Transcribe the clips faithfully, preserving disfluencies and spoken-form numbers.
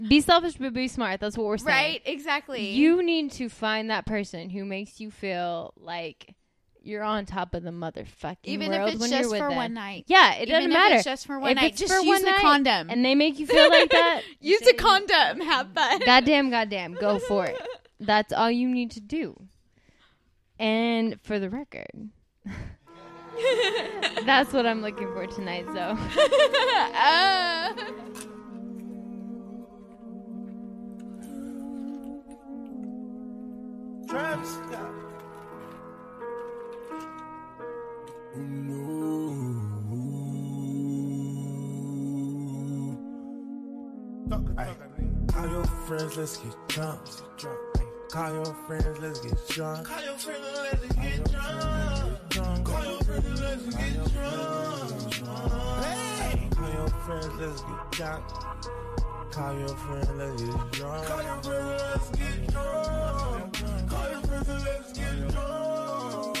Be selfish, but be smart. That's what we're saying. Right? Exactly. You need to find that person who makes you feel like you're on top of the motherfucking Even world if it's when just you're with for them. one night. Yeah, it Even doesn't if matter. It's just for one if night. It's Just for use one the night condom. and they make you feel like that. Use a condom. Have fun. Goddamn, goddamn. Go for it. That's all you need to do. And for the record, that's what I'm looking for tonight, so. uh. Travis Scott. Call your friends, let's get drunk. Call your friends, let's get drunk. Call your friends, let's get drunk. Call your friends, let's get drunk. Call your friends, let's get drunk. Call your friends, let's get drunk. Call your friends, let's get drunk. Call your friends, let's get drunk.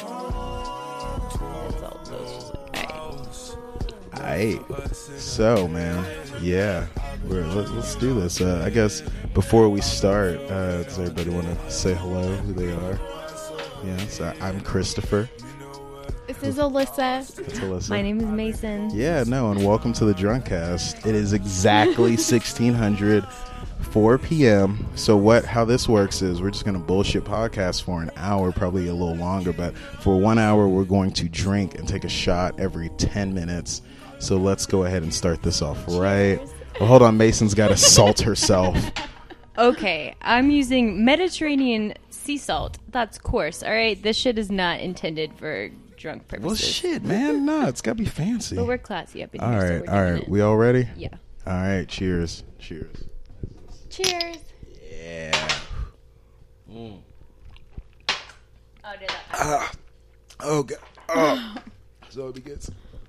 Alright, so man, yeah, we're, let, let's do this. Uh, I guess before we start, uh, does everybody want to say hello, who they are? Yeah, so I'm Christopher. This is Alyssa. It's Alyssa. My name is Mason. Yeah, no, and welcome to the Drunkcast. It is exactly sixteen hundred, four p.m. So what? How this works is we're just gonna bullshit podcast for an hour, probably a little longer, but for one hour we're going to drink and take a shot every ten minutes. So let's go ahead and start this off, right? Well, hold on, Mason's got to salt herself. Okay, I'm using Mediterranean sea salt. That's coarse, all right? This shit is not intended for drunk purposes. Well, shit, man, no, it's got to be fancy. But we're classy up in all here, right, so we're all doing right, it. we all ready? Yeah. All right, cheers, cheers. Cheers. Yeah. Mm. Oh, did that? Ah. Oh, God. Oh. So it begins.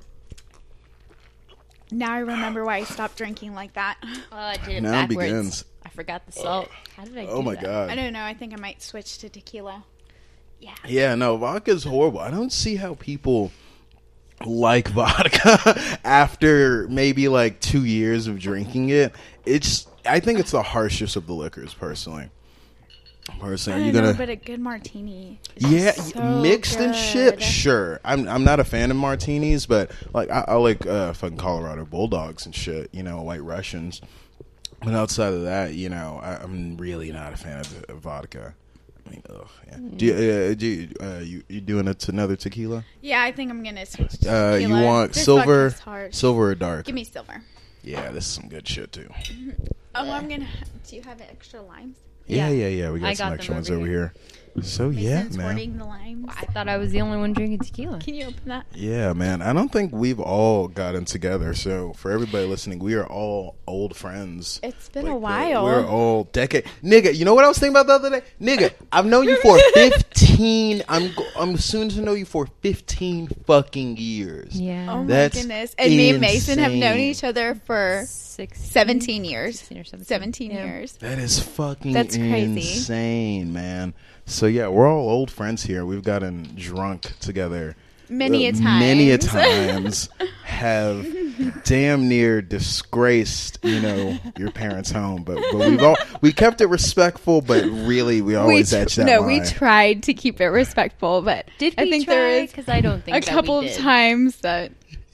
Now I remember why I stopped drinking like that. Oh, I did it Now it backwards. begins. I forgot the salt. How did I do Oh, my that? God. I don't know. I think I might switch to tequila. Yeah. Yeah, no, vodka's horrible. I don't see how people like vodka after maybe like two years of drinking it. It's, I think it's the harshest of the liquors, personally. Personally, I are you don't gonna? know, but a good martini. Is Yeah, so mixed and shit. good. Sure, I'm I'm not a fan of martinis, but like I, I like uh, fucking Colorado Bulldogs and shit. You know, White Russians. But outside of that, you know, I, I'm really not a fan of, of vodka. I mean, ugh, yeah. Mm. Do you, uh, do you, uh, you you doing it to another tequila? Yeah, I think I'm gonna switch to Uh, tequila. you want This silver, vodka's harsh. silver or dark? Give me silver. Yeah, this is some good shit too. Oh, I'm gonna. Do you have extra limes? Yeah, Yeah. yeah, yeah. We got I some got extra them ones over over here. So yeah, Mason's man. hoarding the limes. I thought I was the only one drinking tequila. Can you open that? Yeah, man. I don't think we've all gotten together. So for everybody listening, we are all old friends. It's been Like, a uh, while. We're all decade. Nigga, you know what I was thinking about the other day? Nigga, I've known you for fifteen. I'm go- I'm soon to know you for fifteen fucking years. Yeah. Oh my That's goodness! And me and Mason have known insane. each other for Six, seventeen years. sixteen or seventeen. Seventeen Yeah. years. That is fucking That's crazy. insane, man. So yeah, we're all old friends here. We've gotten drunk together Many a uh, time. Many a times have damn near disgraced, you know, your parents' home. But but we've all we kept it respectful, but really we always we edged that no, line. we tried to keep it respectful, but Did I we think try? there is Because I don't think a that couple we of did. times that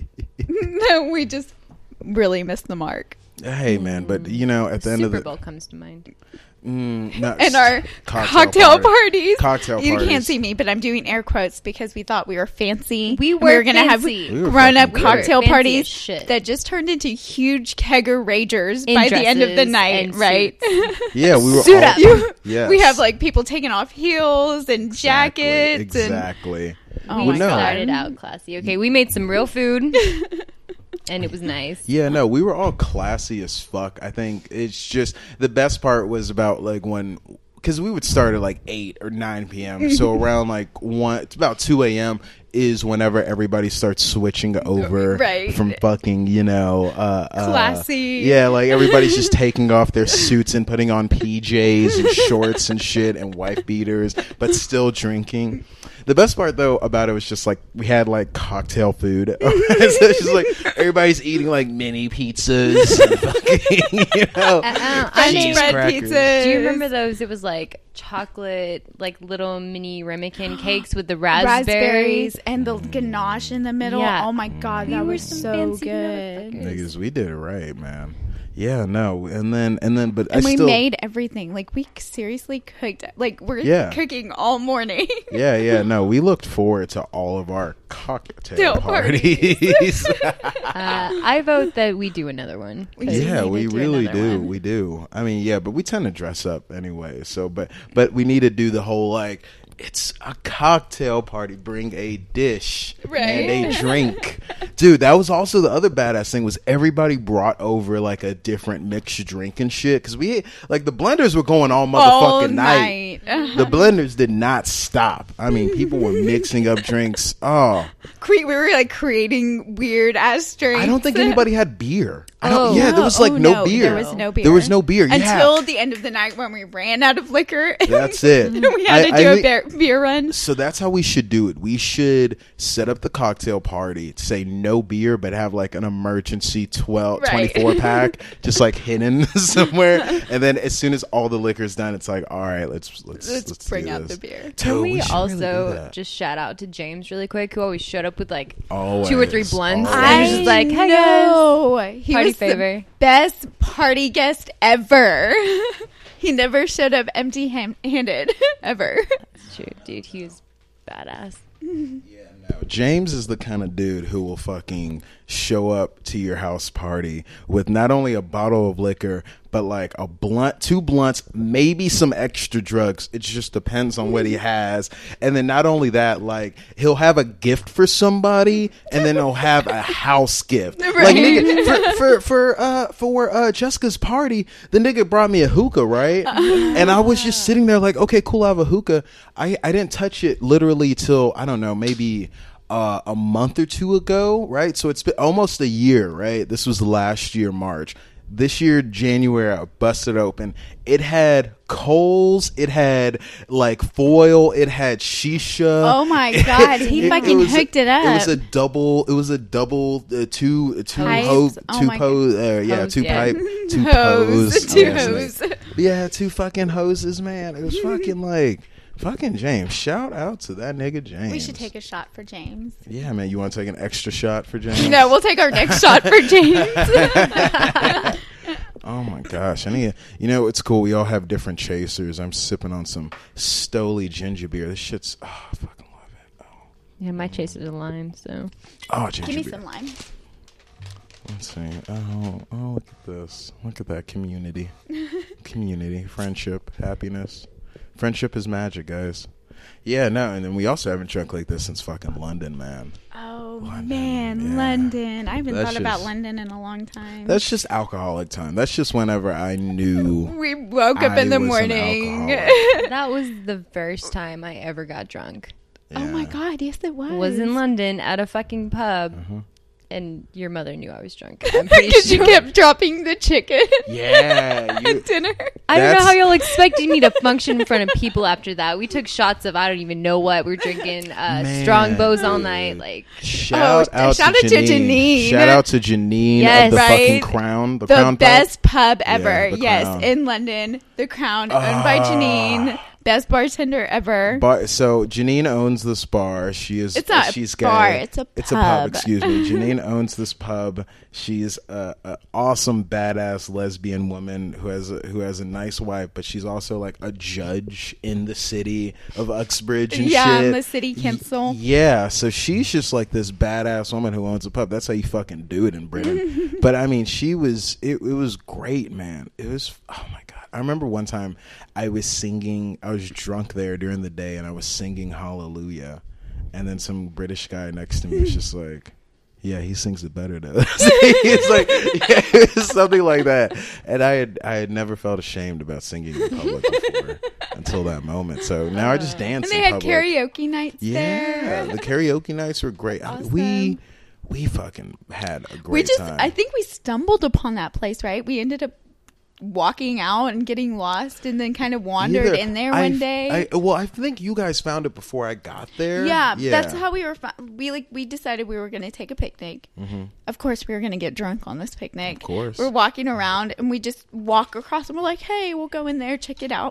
that we just really missed the mark. Hey man, but you know, at the end Super of the Bowl comes to mind. mm, no, And our cocktail cocktail, party. parties. Cocktail You parties. can't see me, but I'm doing air quotes because we thought we were fancy. We And were we gonna fancy. have We were grown-up fucking great. cocktail We were fancy parties as shit. that just turned into huge kegger ragers In by the end of the dresses night, and right? Yeah, we were Suit all, up. You- Yes. We have like people taking off heels and Exactly, jackets. And, Exactly. oh we Well, my no. god! started out classy. Okay, we made some real food, and it was nice. Yeah, no, we were all classy as fuck. I think it's just the best part was about like when, because we would start at like eight or nine p.m. So around like one, it's about two a.m. is whenever everybody starts switching over Right. from fucking, you know, uh, uh, Classy. yeah, like everybody's just taking off their suits and putting on P Js and shorts and shit and wife beaters, but still drinking. The best part though about it was just like we had like cocktail food. So it's just like everybody's eating like mini pizzas, and fucking, you know, Uh, I French mean, bread crackers. pizzas. do you remember those? It was like chocolate, like little mini ramekin cakes with the raspberries. raspberries and the ganache in the middle. Yeah. Oh my god, We that were was some so fancy good. motherfuckers. Niggas, we did it right, man. Yeah, no, and then and then, but And I we still, made everything. Like we seriously cooked. Like we're Yeah. cooking all morning. yeah, yeah, no, we looked forward to all of our cocktail Still parties. Uh, I vote that we do another one. We 'cause do. Yeah, need we to do really another do. one. We do. I mean, yeah, but we tend to dress up anyway. So, but but we need to do the whole like it's a cocktail party. Bring a dish Right. and a drink, dude. That was also the other badass thing was everybody brought over like a different mixed drink and shit because we like the blenders were going all motherfucking All night. night. The blenders did not stop. I mean, people were mixing up drinks. Oh, Cre- we were like creating weird ass drinks. I don't think anybody had beer. I don't, Oh. yeah, there was like Oh, no, beer. There was no beer. There was no beer. Yeah. Until the end of the night when we ran out of liquor. That's it. we had I- to I do a think- beer, beer run. So that's how we should do it. We should set up the cocktail party, say no beer, but have like an emergency twelve, Right. twenty-four pack, just like hidden somewhere. And then as soon as all the liquor's done, it's like, all right, let's let's Let's, let's bring do out this. the beer. Can Oh, we, should really do also that. just shout out to James really quick, who always showed up with like Always, two or three blunts, always. and he was just like, "Hey guys, know. He party was favor." the best party guest ever. He never showed up empty-handed ever. Shoot, dude, he was badass." No, James is the kind of dude who will fucking show up to your house party with not only a bottle of liquor, but like a blunt, two blunts, maybe some extra drugs. It just depends on what he has. And then not only that, like he'll have a gift for somebody, and then he'll have a house gift. Like Right. nigga, for for for uh for uh Jessica's party, the nigga brought me a hookah, right? And I was just sitting there like, okay, cool, I have a hookah. I I didn't touch it literally till I don't know, maybe uh, a month or two ago, right? So it's been almost a year, right? This was last year, March. This year, January, I busted open. It had coals. It had like foil. It had shisha. Oh my God, he fucking was- hooked it up. It was a double. It was a double. Uh, two two Pipes? ho, Oh two my pose. Uh, yeah, Hose, two yeah. pipe, two Hose. pose, Two yeah, hose. yeah, two fucking hoses, man. It was fucking like fucking James. Shout out to that nigga James. We should take a shot for James. Yeah, man. You want to take an extra shot for James? No, we'll take our next shot for James. Oh my gosh! I need. You know, it's cool. We all have different chasers. I'm sipping on some Stoli ginger beer. This shit's. Oh, I fucking love it. Oh, Yeah, my chaser's a lime, so oh ginger Give me beer. some lime. Let's see. Oh, oh, look at this. Look at that community. Community, friendship, happiness. Friendship is magic, guys. Yeah, no, and then we also haven't drunk like this since fucking London, man. Oh London, man, yeah. London! I haven't That's thought about just- London in a long time. That's just alcoholic time. That's just whenever I knew. we woke up I in the was an morning. alcoholic. that was the first time I ever got drunk. Oh my Yeah. God! Yes, it was. Was in London at a fucking pub, Uh-huh. and your mother knew I was drunk. I'm pretty Because you sure. kept dropping the chicken Yeah, you, at dinner. I don't know That's- how y'all expected me to function in front of people after that. We took shots of I don't even know what. We were drinking uh, Man. Strongbows all night. Like shout Oh, out shout to out to Janine. Janine. Shout out to Janine Yes. of the Right? fucking Crown. The, The Crown Pub. best pub ever. Yeah, the yes, Crown. in London, the Crown, owned by Janine. Best bartender ever. Bar, so Janine owns this bar. She is. It's not a she's bar, gay. it's a It's a pub. pub. Excuse me. Janine owns this pub. She's a, a awesome, badass lesbian woman who has a, who has a nice wife, but she's also like a judge in the city of Uxbridge and Yeah, shit. in the city Y- council. Yeah, so she's just like this badass woman who owns a pub. That's how you fucking do it in Britain. But I mean, she was. It, it was great, man. It was. Oh my god. I remember one time I was singing, I was drunk there during the day and I was singing Hallelujah. And then some British guy next to me was just like, yeah, he sings it better though. It's like, yeah, it was something like that. And I had, I had never felt ashamed about singing in public before until that moment. So now I just dance And they in had public. karaoke nights Yeah, there. the karaoke nights were great. I- Awesome. we, we fucking had a great We just, time. I think we stumbled upon that place, right? We ended up walking out and getting lost, and then kind of wandered Either. in there I- one day. I, well, I think you guys found it before I got there. yeah, that's how we were. Fi- we like we decided we were going to take a picnic. Mm-hmm. Of course, we were going to get drunk on this picnic. Of course. We're walking around, and we just walk across, and we're like, "Hey, we'll go in there, check it out."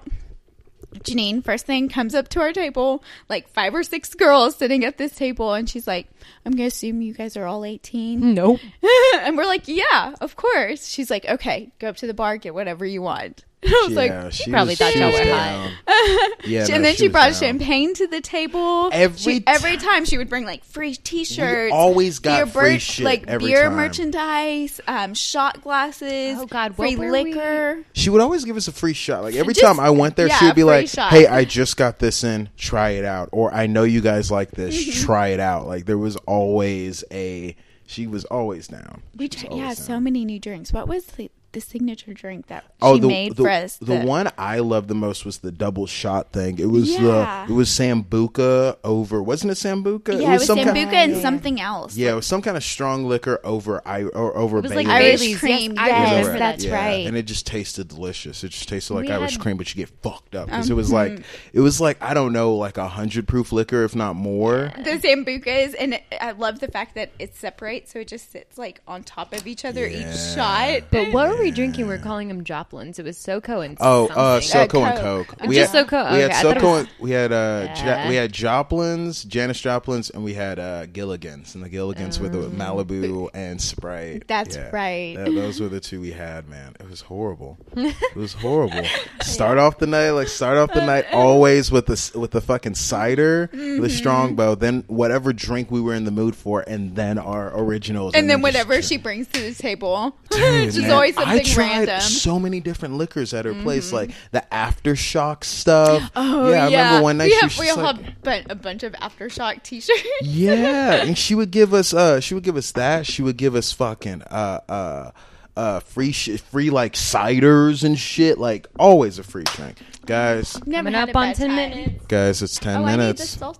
Janine, first thing, comes up to our table, like five or six girls sitting at this table, and she's like, I'm going to assume you guys are all eighteen. Nope. And we're like, yeah, of course. She's like, okay, go up to the bar, get whatever you want. I was Yeah, like, she probably was- thought she y'all was were down. Yeah, and no, then she she was brought down. champagne to the table. Every she, t- every time she would bring like free T-shirts. We always got beer free ber- shit like every beer time. merchandise, um, shot glasses. Oh, God, free what were liquor. She would always give us a free shot. Like every Just- time I went there, yeah, she would be free like, shot. "Hey, I just got this in. Try it out." Or I know you guys like this. Mm-hmm. Try it out. Like there was always a. She was always down. We She was tried, always yeah, down. so many new drinks. What was the, the signature drink that she Oh, the made the, for us? the one I loved the most was the double shot thing. It was Yeah. the it was sambuca over. Wasn't it sambuca? Yeah, it was, some Sambuca kind, and something else. Yeah, it was some kind of strong liquor over I or over It was like Baileys. Irish Baileys. cream, Yes, I yes, remember that. that's Yeah, right. and it just tasted delicious. It just tasted like We Irish had- cream, but you get fucked up because it was like it was like I don't know, like a hundred proof liquor, if not more. The Sambucas, and it, I love the fact that it separates, so it just sits like on top of each other, Yeah. each shot. But what were we drinking? We're calling them Joplins. It was SoCo and Oh, uh, something. SoCo Uh, and Coke. Coke. Oh, We just had, SoCo? We had Okay, I thought it SoCo. was- And, we had uh, Yeah. ja- we had Joplins, Janis Joplins, and we had uh, Gilligan's, and the Gilligan's with the Malibu and Sprite. That's Yeah. right. That- those were the two we had. Man, it was horrible. It was horrible. Start off the night like start off the night always with the with the fucking cider, Mm-hmm. the Strongbow, then whatever drink we were in the mood for, and then our originals, And then just whatever drink. she brings to the table, Dude, which is man, always I something tried random. Mm-hmm. so many different liquors at her place, like the aftershock stuff. Oh yeah, I remember one night we she have, was we just all like, have bu- a bunch of aftershock T-shirts. yeah, and she would give us, uh, she would give us that. She would give us fucking, uh, uh, uh, free shit, free like ciders and shit. Like always a free drink, guys. Never Coming had up a on bad ten time. minutes. Guys, it's ten Oh, I need the minutes. salt.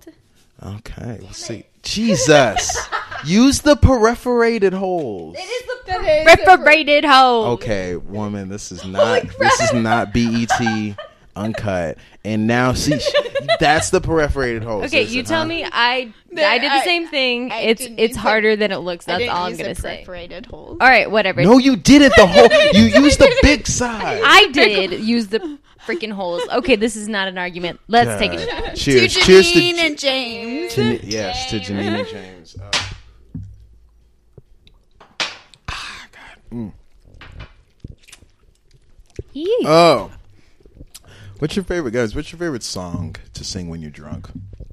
Okay, let's see. Jesus, use the perforated holes. That is Perforated hole. Okay, woman, this is not this is not B E T uncut. And now see, sh- that's the perforated holes. Okay, is you it, tell huh? me. I No, I did the I- same thing. I it's didn't it's use harder than it looks. I That's didn't all I'm use gonna the say. perforated holes. All right, whatever. No, you did it the whole. You used the big side. I did use the freaking holes. Okay, this is not an argument. Let's take a God. shot. Cheers, to cheers to Janine J- and James. Jan- yes to Janine and James. Oh. Eee. Oh, what's your favorite, guys? What's your favorite song to sing when you're drunk?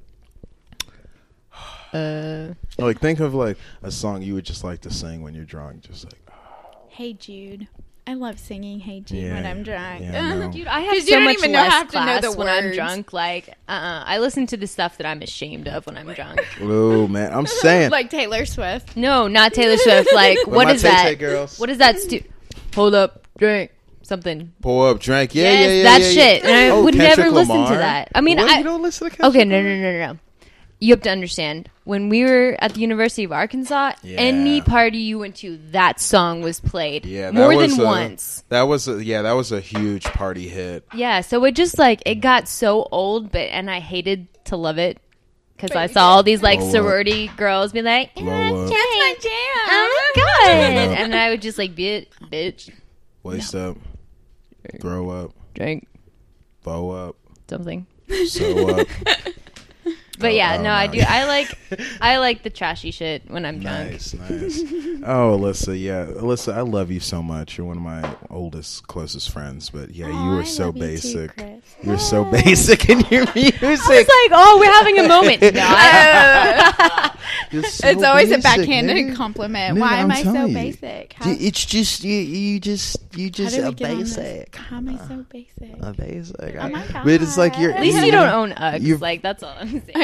Uh, Like, think of like a song you would just like to sing when you're drunk. Just like, Hey Jude. I love singing Hey Jude Yeah, when I'm drunk. yeah, I know. dude, I have 'Cause so you don't much even know less have to know class the when I'm words. drunk. Like, uh, I listen to the stuff that I'm ashamed of when I'm drunk. oh man, I'm saying. Like Taylor Swift. No, not Taylor Swift. Like, Where what my is Tay that? Tay girls? What is that? Stu- Hold up, drink something. Pour up, drink. Yeah, Yes, yeah, yeah. that yeah, shit. Yeah. And I Oh, would Kendrick never listen to Lamar? that. I mean, What? I- you don't listen to Kendrick Okay, no, no, no, no, no. You have to understand. When we were at the University of Arkansas, Yeah. any party you went to, that song was played Yeah, that more was than a- once. That was a, yeah, that was a huge party hit. Yeah, so it just like it got so old, but and I hated to love it because But I you saw all these like Blow up. sorority girls be like, Blow "Eh, up. Jane, That's my jam. oh my god," I know. and I would just like be it, bitch, Waist up, grow up, drink bow up, something. sew up. But Oh, yeah, oh, no, I no. do. I like I like the trashy shit when I'm drunk. Nice, nice. Oh, Alyssa, yeah, Alyssa, I love you so much. You're one of my oldest, closest friends. But yeah, you Aw, were I so love you too, basic. Chris. You're so basic in your music. I was like, oh, we're having a moment. No, I- You're so It's always a basic, backhanded nigga. compliment. Nigga, Why am I'm I so telling you. basic? How, D- It's just you. You just you how just did a we get on this? basic. How am I so basic? A basic. Oh my I- But it's like you're. at least you don't own Uggs. You're- Like that's all I'm saying. I,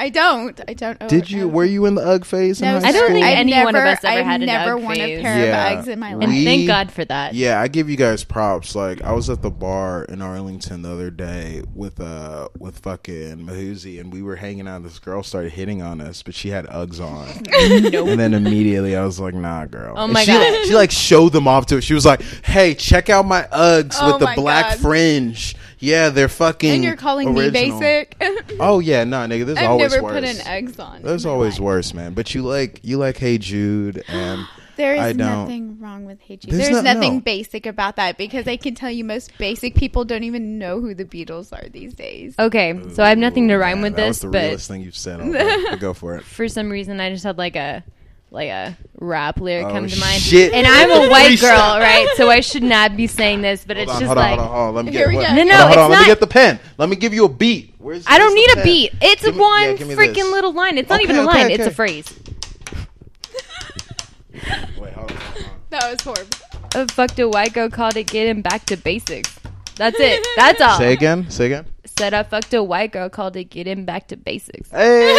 I don't. I don't. Own Did you? Uggs. Were you in the UGG phase? in No, high I don't school? think I've any never, one of us ever I've had an never Ugg worn phase. a pair Yeah. of Uggs in my And life. We- thank God for that. Yeah, I give you guys props. Like, I was at the bar in Arlington the other day with uh with fucking Mahuzi, and we were hanging out. This girl started hitting on us, but she had Uggs on. Nope. And then immediately I was like, nah, girl. Oh And my she, God. She like showed them off to her. She was like, hey, check out my Uggs Oh with the my black God. fringe. Yeah, they're fucking And you're calling original. me basic? Oh yeah, no, nigga, there's I've always never worse. put an Uggs on. There's in my always life. worse, man. But you like you like Hey Jude, and There is I don't. nothing wrong with Hey Jude. There's There's, no- nothing no. basic about that because I can tell you most basic people don't even know who the Beatles are these days. Okay, so I have nothing to Ooh, rhyme man, with that this, was the but realest thing you've said. All day. But go for it. for some reason I just had like a like a rap lyric Oh, come to mind. shit. And I'm a white Freestyle. girl, right? So I should not be saying this, but Hold it's on, just hold on, like hold on, hold on. Let me Here get we what- go. No, no, hold on, hold it's on. Let me not- get the pen. Let me give you a beat. Where's, I don't where's need the a pen? beat. It's Give me- one yeah, give me freaking this. little line. It's not Okay, even a okay, line. okay. It's a phrase. Wait, hold on, hold on. That was horrible. I fucked a white girl, called it getting back to basics. That's it. That's all. Say again. Say again. Said I fucked a white girl, called it getting back to basics. Hey.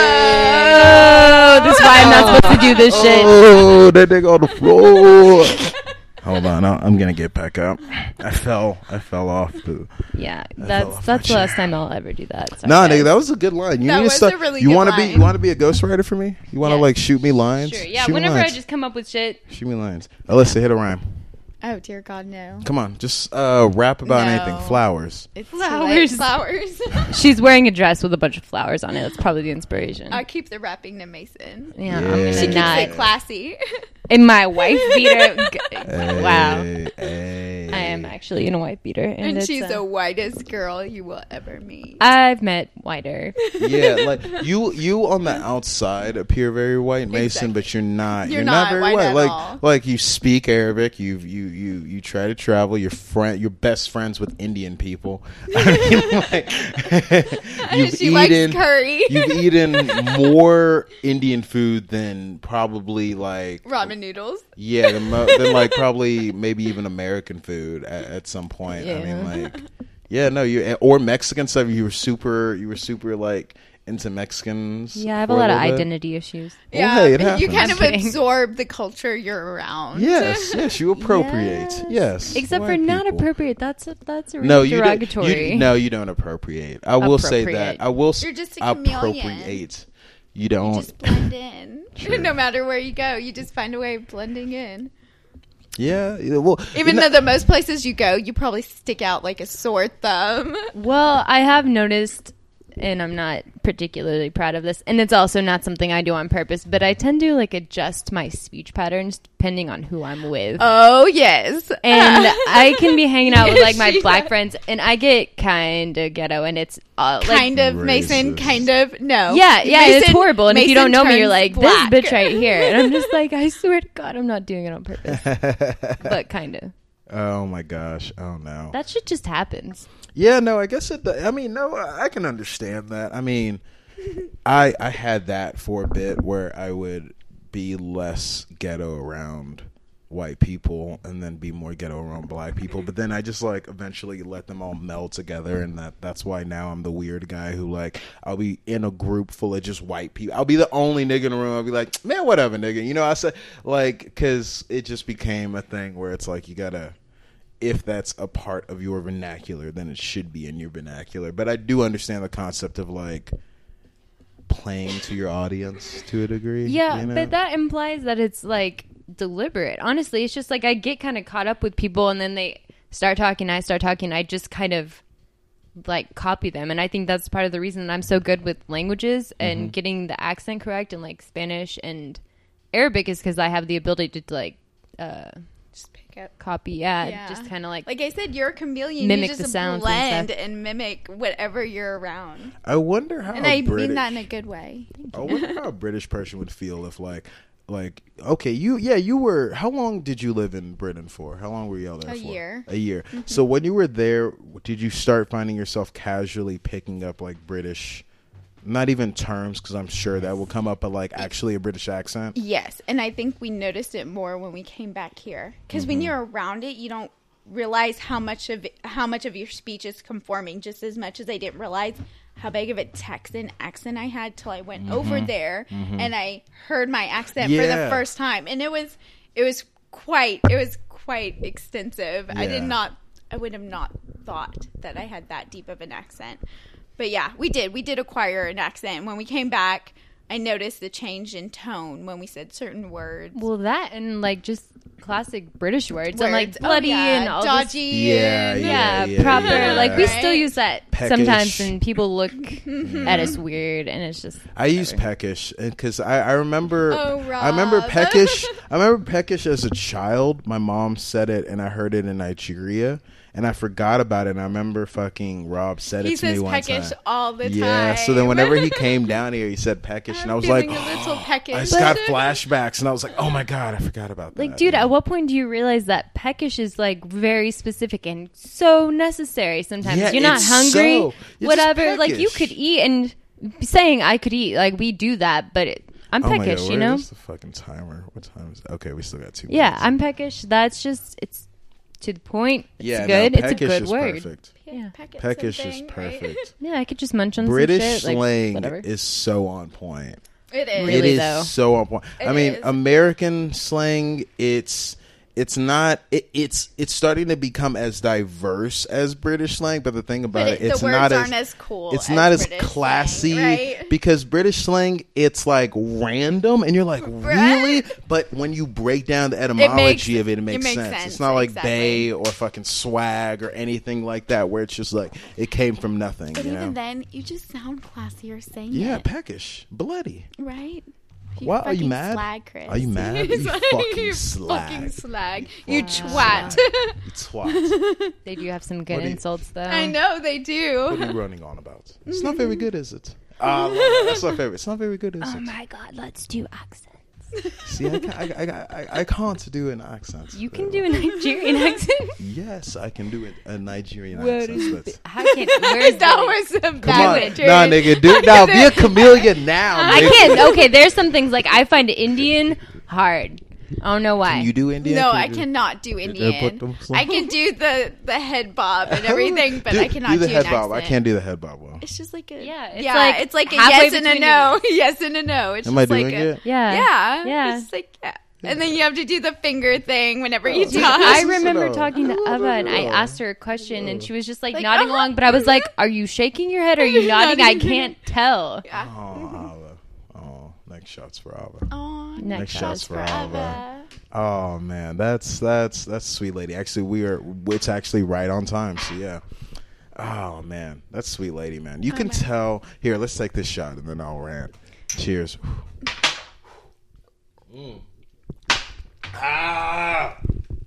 Oh, this is why I'm not supposed to do this shit. Oh, that nigga on the floor. Hold on, I- I'm gonna get back up. I fell. I fell off. The... Yeah, fell that's off that's the my last chair. time I'll ever do that. Sorry, Nah, guys. nigga, that was a good line. You That need was to start. a really you good want to be? line. You want to be a ghostwriter for me? You want to Yeah. like shoot me lines? Sure. Yeah. Shoot me Whenever I lines. just come up with shit. shoot me lines. Alyssa, hit a rhyme. Oh dear God, no! Come on, just uh, rap about No. anything. Flowers. It's Flowers. Flowers. She's wearing a dress with a bunch of flowers on it. That's probably the inspiration. I keep the wrapping to Mason. yeah, Yeah. I'm gonna She She keeps not. it classy. In my wife beater. G- Hey, wow. hey. I am actually in a white beater, and, And it's, she's uh, the whitest girl you will ever meet. I've met whiter. Yeah, like you, you on the outside appear very white, Mason, Exactly. but you're not. You're You're, not, not very white white. at Like, all. like you speak Arabic. You, you, you, you try to travel. You're friend. You're best friends with Indian people. I mean, like, you've She likes eaten. curry. You've eaten more Indian food than probably like Ramen noodles. yeah, than, mo- than like probably maybe even American food at, at some point. I mean, Yeah. like, yeah, no, you or Mexican stuff. You were super, you were super like into Mexicans. Yeah, I have a for lot of little bit. identity issues. Well, Yeah, hey, it but you happens. kind of I'm kidding. absorb the culture you're around. Yes, yes, you appropriate. Yes. Yes, Except for white not people. appropriate. That's a that's a No, really you don't- derogatory. You, no, you don't appropriate. I will say that. Appropriate. I will. s- You're just a chameleon. appropriate. You don't. You just blend in. Sure. No matter where you go, you just find a way of blending in. yeah. yeah, Well, Even you though know- the most places you go, you probably stick out like a sore thumb. Well, I have noticed, and I'm not particularly proud of this, and it's also not something I do on purpose, but I tend to like adjust my speech patterns depending on who I'm with. Oh, yes. and I can be hanging out with like my She black does. friends, and I get kind of ghetto, and it's uh, like kind of, Mason, Racist. kind of, no. yeah, yeah, Mason, it's horrible. And if you Mason don't know me, you're turns like black. this bitch right here, and I'm just like, I swear to God, I'm not doing it on purpose, but kind of. Oh my gosh! Oh no! That shit just happens. Yeah, no, I guess it. I mean, no, I can understand that. I mean, I I had that for a bit where I would be less ghetto around white people and then be more ghetto around black people. But then I just like eventually let them all meld together, and that that's why now I'm the weird guy who like I'll be in a group full of just white people. I'll be the only nigga in the room. I'll be like, man, whatever, nigga. You know, I said like because it just became a thing where it's like you gotta. If that's a part of your vernacular, then it should be in your vernacular. But I do understand the concept of like playing to your audience to a degree. Yeah, you know? but that implies that it's like deliberate. Honestly, it's just like I get kind of caught up with people, and then they start talking, I start talking, I just kind of like copy them. And I think that's part of the reason that I'm so good with languages and Mm-hmm. getting the accent correct, and like Spanish and Arabic is because I have the ability to like uh Just pick up. copy, yeah, Yeah. just kind of like, Like I said, you're a chameleon. Mimic you the just sounds and blend stuff. and, mimic whatever you're around. I wonder how And I British, mean that in a good way. I wonder how a British person would feel if like like okay, you yeah, you were how long did you live in Britain for? How long were y'all there A for? year. A year. So when you were there, did you start finding yourself casually picking up like British not even terms, because I'm sure that will come up, but like actually a British accent? Yes, and I think we noticed it more when we came back here. Because Mm-hmm. when you're around it, you don't realize how much of it, how much of your speech is conforming. Just as much as I didn't realize how big of a Texan accent I had till I went Mm-hmm. over there and I heard my accent for the Yeah. first time, and it was it was quite it was quite extensive. I did Yeah. not I would have not thought that I had that deep of an accent. But yeah, we did. We did acquire an accent. When we came back, I noticed the change in tone when we said certain words. Well, that and like just classic British words. I'm like Words. bloody oh, yeah. and all dodgy. this. Yeah, and- Yeah, yeah, proper. yeah. Like we Right? still use that Peckish. sometimes, and people look at us weird, and it's just. I use peckish because I, I remember Oh, I remember Rob. peckish. I remember peckish as a child. My mom said it, and I heard it in Nigeria, and I forgot about it. And I remember fucking Rob said He it to me says one peckish time. all the time. Yeah. So then whenever he came down here, he said peckish, and I I'm was like, feeling a little peckish. I just got flashbacks, and I was like, oh my god, I forgot about that. Like, dude, at what point do you realize that peckish is like very specific and so necessary? Sometimes Yeah, you're not it's hungry, so- it's whatever. Like you peckish. could eat, and saying I could eat, like we do that, but it, I'm Oh my peckish, God, you know? where's the fucking timer? What time is it? Okay, we still got two Yeah, minutes. I'm peckish. That's just it's to the point. It's yeah, good. No, it's a peckish good is word. perfect. Yeah. Peck at Peckish is something, right? perfect. Yeah, I could just munch on British some shit, like, slang whatever. is so on point. It is. Really, it is though. so on point. I It mean, is. American slang, it's it's not it, it's it's starting to become as diverse as British slang, but the thing about But it, it, it's the words not aren't as as cool. it's not as British classy slang, right? because British slang, it's like random, and you're like, really? But when you break down the etymology of it, it makes, makes sense. sense, It's not like exactly. bay or fucking swag or anything like that, where it's just like it came from nothing. But you even know? then, you just sound classier saying Yeah, it, peckish, bloody. right? Why are you fucking mad? Slag, Chris. Are you mad? He's You like, fucking you slag. fucking slag. You Fucking twat. slag. You twat. They do have some good What do you- insults, though. I know they What do. are you running on about? It's not very good, is it? Uh, that's my favorite. It's not very good, is Oh it? my god, let's do accents. See, I, ca- I, I, I, I can't do an accent. You can do a Nigerian accent. Yes, I can do it, a Nigerian What accent. is That's- How can? Where's that the- was a Come bad on, picture. nah, nigga, do now. Be a chameleon now. I nigga. can't. Okay, there's some things like I find Indian hard. I don't know why. Can you do Indian? No, Can I you do- cannot do put Indian. them- I can do the the head bob and everything, but do, I cannot do do, the head an bob. I accent. can't do the head bob well. It's just like a Yeah, it's yeah. like it's like a halfway yes and a between no, yes and a no. It's Am I just like doing a, it? Yeah. Yeah, Yeah. It's like yeah. And then you have to do the finger thing whenever you Dude, talk. I Yes, remember no. talking to Oh, Ava and I no. asked her a question and she was just like, Like, nodding uh-huh. along, but I was like, are you shaking your head or are you nodding? I Nodding. can't tell. Yeah. Oh, Ava. Oh, next shots for Ava. Aw, Next Next shots shots for Ava. Ava. Oh man, that's that's that's a sweet lady. Actually, we are. It's actually right on time. So yeah. Oh man, that's a sweet lady, man. You can man. tell. Here, let's take this shot and then I'll rant. Cheers. Mm. Ah.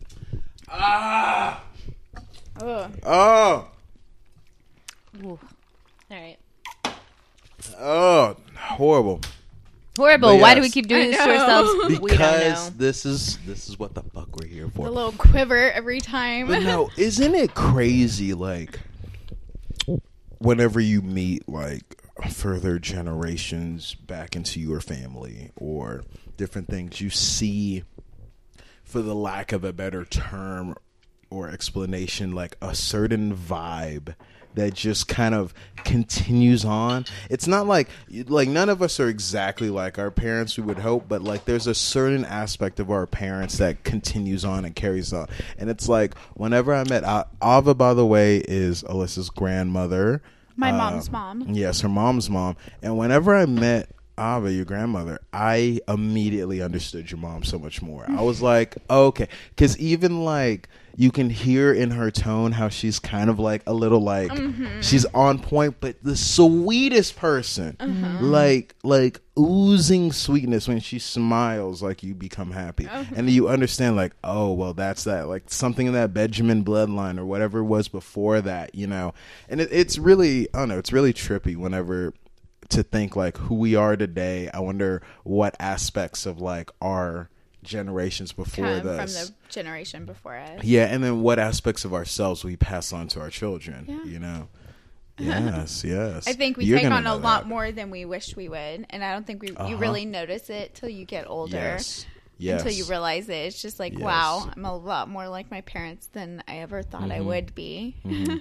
Ah. Ugh. Oh. Ooh. All right. Oh. Horrible. Horrible. But Why do we yes. keep doing I this to know. ourselves? We don't Because know. this is this is what the fuck we're here for. The little quiver every time. But no, isn't it crazy? Like, whenever you meet like further generations back into your family or different things, you see, for the lack of a better term or explanation, like a certain vibe that just kind of continues on. It's not like like none of us are exactly like our parents, we would hope, but like there's a certain aspect of our parents that continues on and carries on. And it's like whenever I met uh, Ava, by the way, is Alyssa's grandmother. My Uh, mom's mom. Yes, her mom's mom. And whenever I met Ava, your grandmother, I immediately understood your mom so much more. I was like, okay. Because even like you can hear in her tone how she's kind of like a little like Mm-hmm. she's on point, but the sweetest person. Uh-huh. Like like oozing sweetness when she smiles, like you become happy. Uh-huh. And you understand like, oh well, that's that, like something in that Benjamin bloodline or whatever it was before that, you know. And it, it's really, I don't know, it's really trippy whenever to think like who we are today. I wonder what aspects of like our generations before Come from this, the generation before us. yeah, and then what aspects of ourselves we pass on to our children. Yeah. You know. Yes, yes. I think we You're take gonna on a know lot that. more than we wish we would, and I don't think we Uh-huh. you really notice it till you get older. Yes. Yes. Until you realize it, it's just like, Yes. wow, I'm a lot more like my parents than I ever thought I Mhm. would be. Mhm.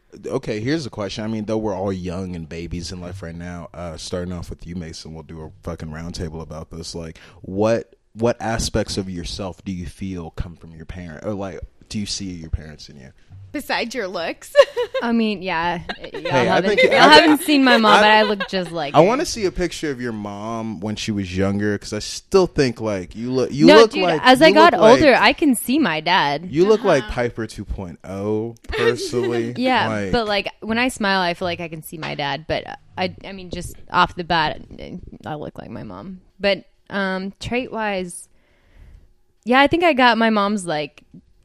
Okay, here's a question. I mean, though we're all young and babies in life right now, uh, starting off with you, Mason, we'll do a fucking roundtable about this. Like, what what aspects of yourself do you feel come from your parent, or like, do you see your parents in you? Besides your looks. I mean, yeah. Y'all, Hey, I haven't, think- y'all I- haven't seen my mom, I- but I look just like I her. want to see a picture of your mom when she was younger, because I still think like you look. You no, look dude, like as I you got look like- older, I can see my dad. You look like Piper two point oh, personally. Yeah, Like, but like when I smile, I feel like I can see my dad. But uh, I, I mean, just off the bat, I look like my mom. But um, trait wise, yeah, I think I got my mom's like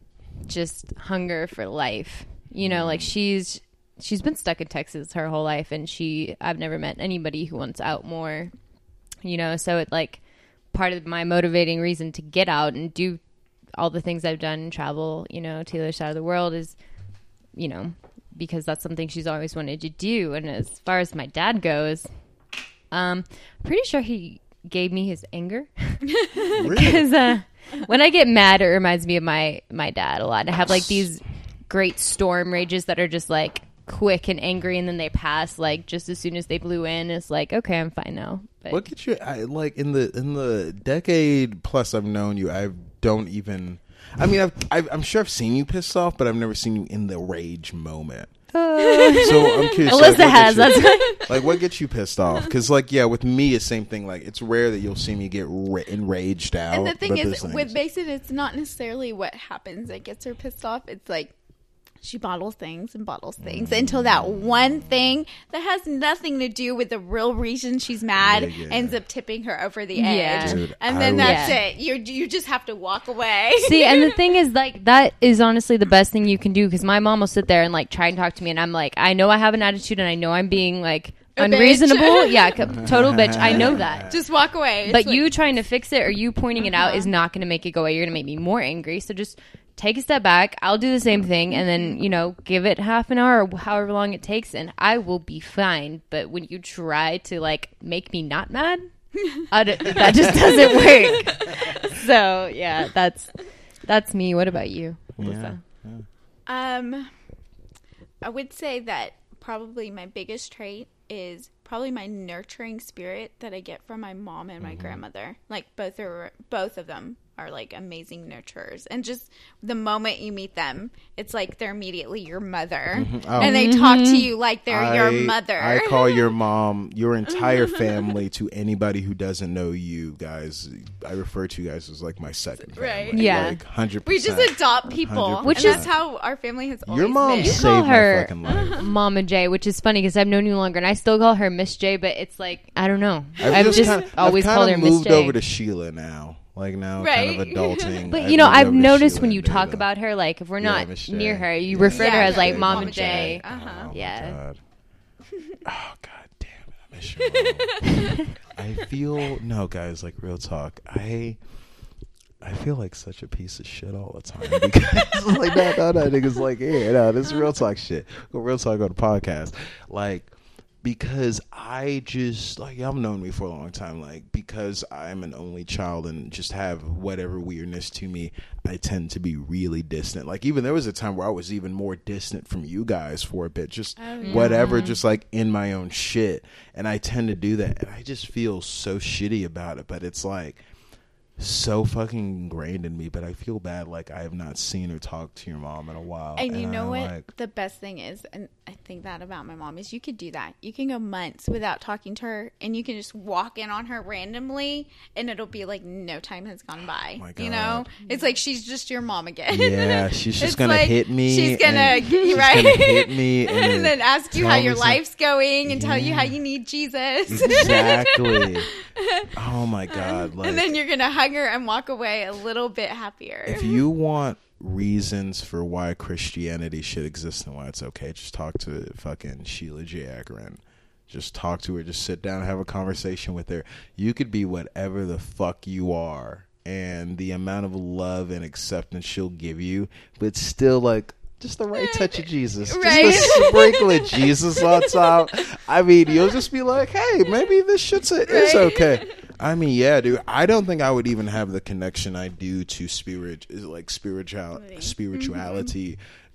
just hunger for life. You know, like she's she's been stuck in Texas her whole life, and she I've never met anybody who wants out more. You know, so it like part of my motivating reason to get out and do all the things I've done and travel, you know, to the other side of the world is, you know, because that's something she's always wanted to do. And as far as my dad goes, um, I'm pretty sure he gave me his anger. Because uh, when I get mad, it reminds me of my, my dad a lot. I have like these great storm rages that are just like quick and angry, and then they pass like just as soon as they blew in. It's like, okay, I'm fine now. But Look at you! I, like in the in the decade plus I've known you, I don't even. I mean, I've, I've, I'm sure I've seen you pissed off, but I've never seen you in the rage moment. uh, So I'm curious. Alyssa like, what has. gets That's you, like what gets you pissed off? Because like yeah, with me, it's same thing. Like it's rare that you'll see me get ra- enraged out. And the thing but is, there's with things. Mason, it's not necessarily what happens that gets her pissed off. It's like she bottles things and bottles things until that one thing that has nothing to do with the real reason she's mad Yeah, yeah. ends up tipping her over the Yeah. edge. Dude, and I then would- that's Yeah. it. You you just have to walk away. See, and the thing is, like, that is honestly the best thing you can do, because my mom will sit there and like try and talk to me, and I'm like, I know I have an attitude, and I know I'm being like A bitch. unreasonable. Yeah, co- total bitch. I know that. Just walk away. It's But like- you trying to fix it or you pointing it out Uh-huh. is not going to make it go away. You're going to make me more angry. So just take a step back. I'll do the same thing, and then, you know, give it half an hour or however long it takes, and I will be fine. But when you try to like make me not mad, I d- that just doesn't work. So yeah, that's that's me. What about you, Alyssa? Yeah. Um, I would say that probably my biggest trait is probably my nurturing spirit that I get from my mom and my grandmother. Like both are both of them are like amazing nurturers, and just the moment you meet them, it's like they're immediately your mother, Oh. and they talk to you like they're your I- mother. I call your mom, your entire family, to anybody who doesn't know you guys. I refer to you guys as like my second family. Right. Yeah. Like one hundred we percent. just adopt people, one hundred which percent. is how our family has always Your mom been. You saved call my her fucking life. Mama J, which is funny because I've known you longer, and I still call her Miss J. But it's like I don't know. I've, just kinda, always I've called kinda her Miss moved J. over to Sheila now. Like now, kind of Right. adulting. But you know, moved I've over to noticed Sheila when you and talk Dava. about her, like if we're Yeah, not Miss J. near her, you Yeah. refer to her Yeah, as like yeah, Mama Mama J. J. Uh-huh. Oh, Yeah. God. Oh God damn it! I miss your mom. I feel no, guys. Like real talk. I I feel like such a piece of shit all the time because like no, no, no, niggas like yeah, no, this is real talk shit. Go real talk on the podcast, like. Because I just like y'all known me for a long time, like because I'm an only child and just have whatever weirdness to me, I tend to be really distant. Like even there was a time where I was even more distant from you guys for a bit, just whatever, just like in my own shit. And I tend to do that, and I just feel so shitty about it. But it's like so fucking ingrained in me. But I feel bad, like I have not seen or talked to your mom in a while. And you know I'm what? like, The best thing is, and I think that about my mom, is you could do that. You can go months without talking to her, and you can just walk in on her randomly, and it'll be like no time has gone by. my You know? God. It's like she's just your mom again. yeah, she's just It's gonna like hit me. She's gonna, and get you she's right? gonna hit me and, and then ask you tell how me your some- life's going and tell you Yeah. how you need Jesus. Exactly. Oh my God! Like, and then you're gonna hug her and walk away a little bit happier. if you want reasons for why Christianity should exist and why it's okay, just talk to fucking Sheila J. Akron. Just talk to her. Just sit down and have a conversation with her. You could be whatever the fuck you are, and the amount of love and acceptance she'll give you, but still like. Just the right touch of Jesus. Right. Just a sprinkle of Jesus on top. I mean, you'll just be like, hey, maybe this shit's a, is Right. okay. I mean, yeah, dude. I don't think I would even have the connection I do to spirit, like spiritual spirituality,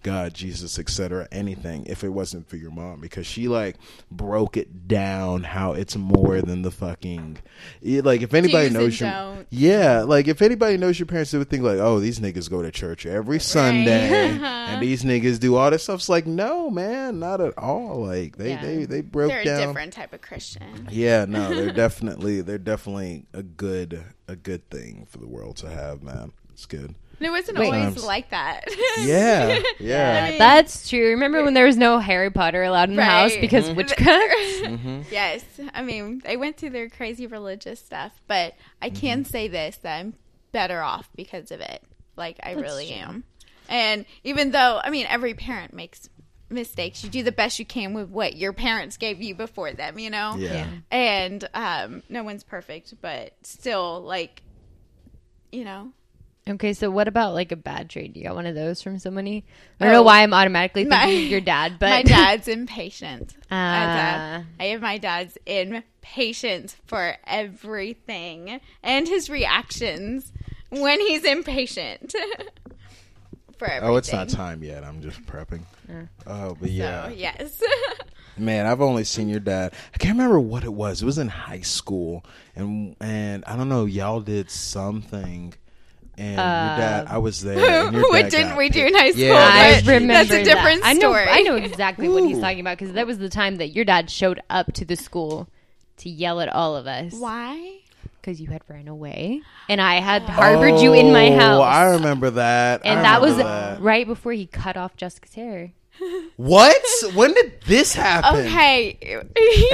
God, Jesus, et cetera, anything if it wasn't for your mom, because she like broke it down how it's more than the fucking yeah, like if anybody Do's knows and your don'ts. yeah like if anybody knows your parents, they would think like, oh, these niggas go to church every Sunday and these niggas do all this stuff. It's like, no, man, not at all. Like they Yeah. they they broke They're down. a different type of Christian. Yeah, no, they're definitely they're definitely a good a good thing for the world to have, man. It's good. And it wasn't Wait. always Times. like that. Yeah, yeah. I mean- That's true. Remember when there was no Harry Potter allowed in the house Right. because Mm-hmm. witchcraft? Mhm. Yes. I mean, they went through their crazy religious stuff, but I can Mm-hmm. say this, that I'm better off because of it. Like, I That's really true. am. And even though, I mean, every parent makes mistakes, you do the best you can with what your parents gave you before them, you know? Yeah. Yeah. And um, no one's perfect, but still, like, you know, Okay, so what about like a bad trait? You got one of those from somebody? I don't Oh. know why I'm automatically thinking My- of your dad, but my dad's impatient. Ah. As a- I have my dad's impatience for everything and his reactions when he's impatient. For everything. Oh, it's not time yet. I'm just prepping. Oh, but yeah. So, yes. Man, I've only seen your dad. I can't remember what it was. It was in high school, and and I don't know. Y'all did something, and your dad. I was there. And your What dad didn't got we do picked. in high school? Yeah, I But remember that's a different that. I know, story. I know exactly what he's Ooh. talking about because that was the time that your dad showed up to the school to yell at all of us Why? because you had ran away and I had harbored you in my Oh, house. I remember that. I and that was remember that. right before he cut off Jessica's hair. What? When did this happen? Okay. Let's-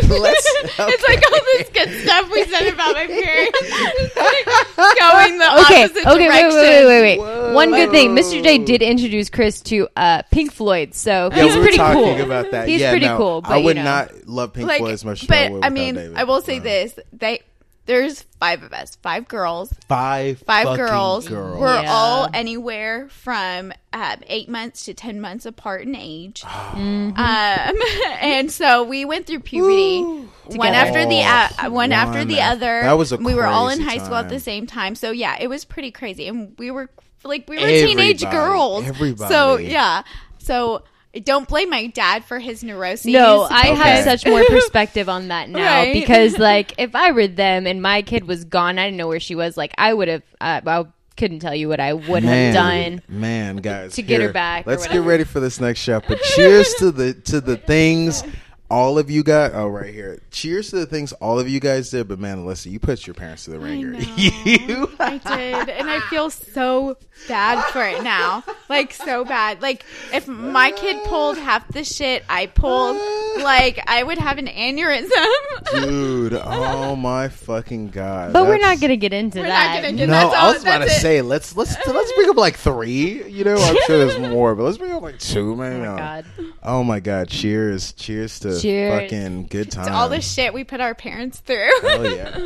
It's like all this good stuff we said about my parents. It's like going the Okay, opposite okay, wait, direction. wait, wait, wait, wait. Whoa. One good thing, Mister J did introduce Chris to uh, Pink Floyd, so Yeah, he's we were pretty talking cool. about that. He's Yeah, pretty no, cool, but I would you know. not love Pink Like, Floyd as much as I but would I without mean, David. I will say Uh, this: they there's five of us, five girls, Five, five fucking girls. girls. We're Yeah. all anywhere from um, eight months to ten months apart in age. Mm-hmm. Um, and so we went through puberty, one Together. after the uh, Oh, one after one the af- other. that was a we were all in crazy high school at time. the same time. So yeah, it was pretty crazy, and we were like we were teenage Everybody, girls. everybody. So yeah, so. Don't blame my dad for his neuroses. No, I Okay. have such more perspective on that now Right. because, like, if I were them and my kid was gone, I didn't know where she was. Like, I would have. Uh, I couldn't tell you what I would Man, have done. man, guys, to get her here, back or Let's get whatever. ready for this next shot. But cheers to the to the things all of you guys. Oh, right here. Cheers to the things all of you guys did. But man, Alyssa, you put your parents to the ringer. know. you. I did, and I feel so bad for it now. Like, so bad. Like, if my kid pulled half the shit I pulled, like, I would have an aneurysm. Dude, oh my fucking god! But we're not That's- going to get into We're that. not gonna get No, that's I all- was about to that's it. say let's let's let's bring up like three. You know, I'm sure there's more, but let's bring up like two, man. Oh, my God. Oh my god! Cheers, cheers to Cheers. fucking good times. All the shit we put our parents through. Oh yeah.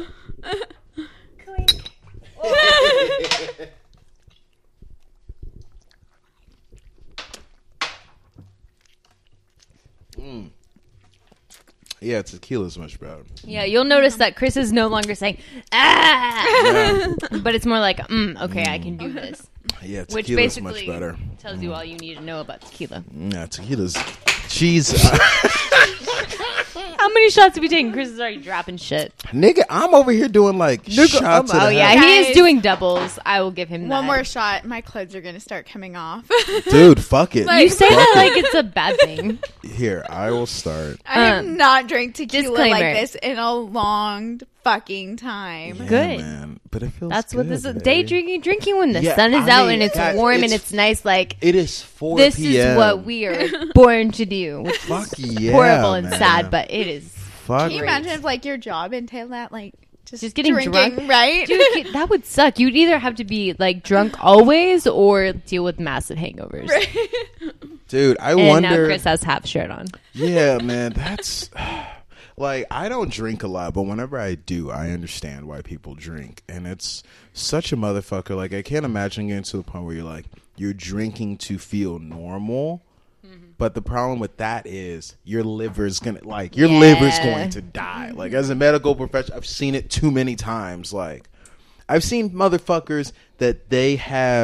Mm. Yeah, tequila's much better. Yeah, you'll notice that Chris is no longer saying, ah, but it's more like, mm, okay, I can do this. Yeah, Which tequila's basically much better. tells you all you need to know about tequila. Yeah, tequila's cheese. How many shots have we taken? Chris is already dropping shit. Nigga, I'm over here doing like shots. Oh, of the yeah, head. he is Guys. doing doubles. I will give him that. One more shot. My clothes are going to start coming off. Dude, fuck it. Like- You say Fuck that it. like it's a bad thing. Here, I will start. I have Um, not drank tequila disclaimer. like this in a long fucking time. Yeah, Good. man. But it feels That's what this good, is. Day babe. drinking, drinking when the Yeah, sun is I out mean, and it's God, warm and it's- it's nice. Like, It is four this p.m. is what we are born to do. Which Fuck is yeah, horrible and man. sad, but it is. Fuck. Can you imagine if, like, your job entailed that? Like, just, Just getting drinking, drunk? right? Dude, that would suck. You'd either have to be like drunk always or deal with massive hangovers. Dude, I And now wonder. Chris has half shirt on. Yeah, man, that's like I don't drink a lot, but whenever I do, I understand why people drink, and it's such a motherfucker. Like I can't imagine getting to the point where you're like you're drinking to feel normal. But the problem with that is your liver's gonna like your Yeah. liver's going to die. Like as a medical professional, I've seen it too many times. Like I've seen motherfuckers that they have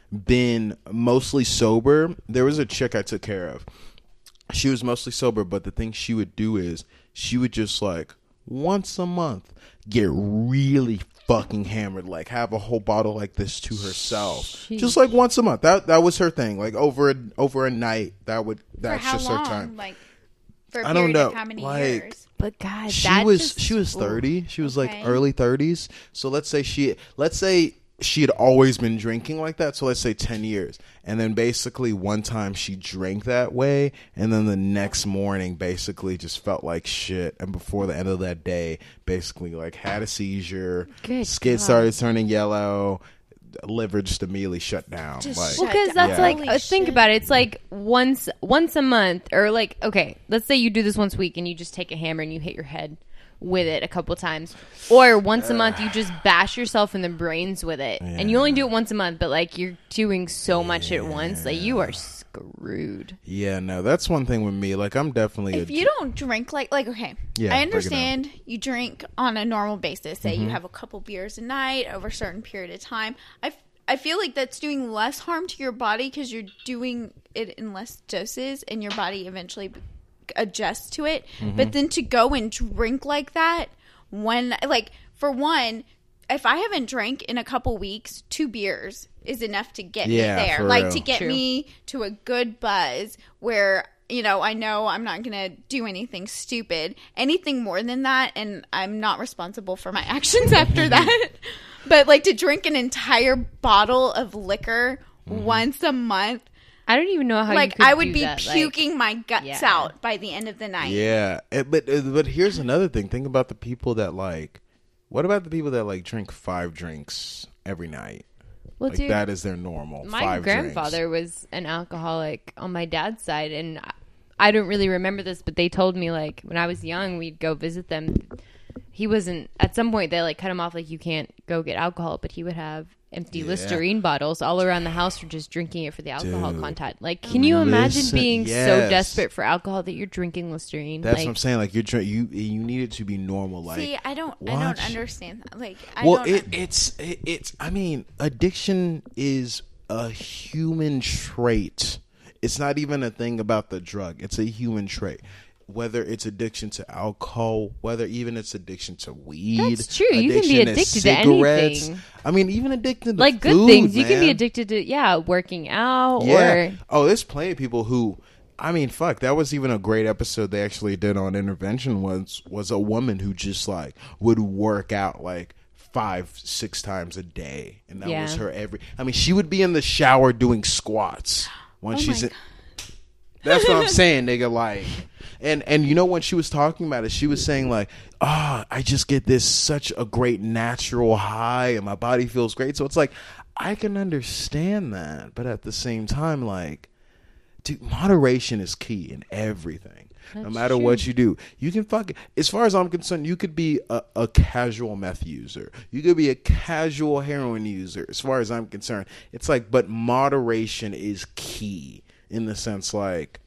been mostly sober. There was a chick I took care of. She was mostly sober, but the thing she would do is she would just like once a month get really fucking hammered, like have a whole bottle like this to herself. Jeez. Just like once a month. That that was her thing. Like over a, over a night, that would that's for how just long? her time. Like for a I don't period know. of how many like, years? But God, she that was just, she was thirty. She was okay. like early thirties. So let's say she let's say she had always been drinking like that. So let's say ten years. And then basically one time she drank that way. And then the next morning basically just felt like shit. And before the end of that day, basically like had a seizure. Good Skid God. started turning yellow. Liver just immediately shut down. Just like, shut Well, because that's Yeah. like Holy uh, think shit. about it. It's like once once a month, or like okay, let's say you do this once a week and you just take a hammer and you hit your head with it a couple times, or once a month you just bash yourself in the brains with it, and you only do it once a month, but like you're doing so much at once, like you are screwed. yeah, no, that's one thing with me. Like I'm definitely If a, you don't drink like like okay, Yeah, I break it down. understand you drink on a normal basis. Say Mm-hmm. you have a couple beers a night over a certain period of time. I, f- I feel like that's doing less harm to your body because you're doing it in less doses, and your body eventually b- adjusts to it. Mm-hmm. But then to go and drink like that, when like for one, if I haven't drank in a couple weeks, two beers is enough to get Yeah, me there. for Like real. to get True. me to a good buzz where, you know, I know I'm not going to do anything stupid. Anything more than that, and I'm not responsible for my actions after that. But like to drink an entire bottle of liquor Mm-hmm. once a month, I don't even know how. you like could I would do be that. Like, puking my guts yeah. out by the end of the night. Yeah, it, but uh, but here's another thing. Think about the people that like. What about the people that like drink five drinks every night? well, Like dude, that is their normal. my five grandfather was an alcoholic on my dad's side, and I, I don't really remember this, but they told me like when I was young, we'd go visit them. He wasn't. At some point, they like cut him off. Like you can't go get alcohol, but he would have empty Yeah. Listerine bottles all around the house for just drinking it for the alcohol Dude. content. Like, can you imagine Listen, being so yes. desperate for alcohol that you're drinking Listerine? That's like, what I'm saying. Like you're trying, you you need it to be normal. Like See, I don't, I watch- don't understand that. Like, I well, don't. it, it's it, it's. I mean, addiction is a human trait. It's not even a thing about the drug. It's a human trait. Whether it's addiction to alcohol, whether even it's addiction to weed. That's true. You can be addiction addicted to cigarettes. anything. I mean, even addicted to like good food, things. You can be man. addicted to, yeah, working out Yeah. or Oh, there's plenty of people who. I mean, fuck. That was even a great episode they actually did on intervention. Was was a woman who just like would work out like five, six times a day, and that Yeah. was her every. I mean, she would be in the shower doing squats when Oh she's my in. That's what I'm saying, nigga. Like, and and you know when she was talking about it, she was saying like, "Ah, I just get this such a great natural high, and my body feels great." So it's like, I can understand that, but at the same time, like, dude, moderation is key in everything. no That's matter true. what you do, you can fucking. As far as I'm concerned, you could be a, a casual meth user. You could be a casual heroin user. As far as I'm concerned, it's like, but moderation is key. In the sense, like,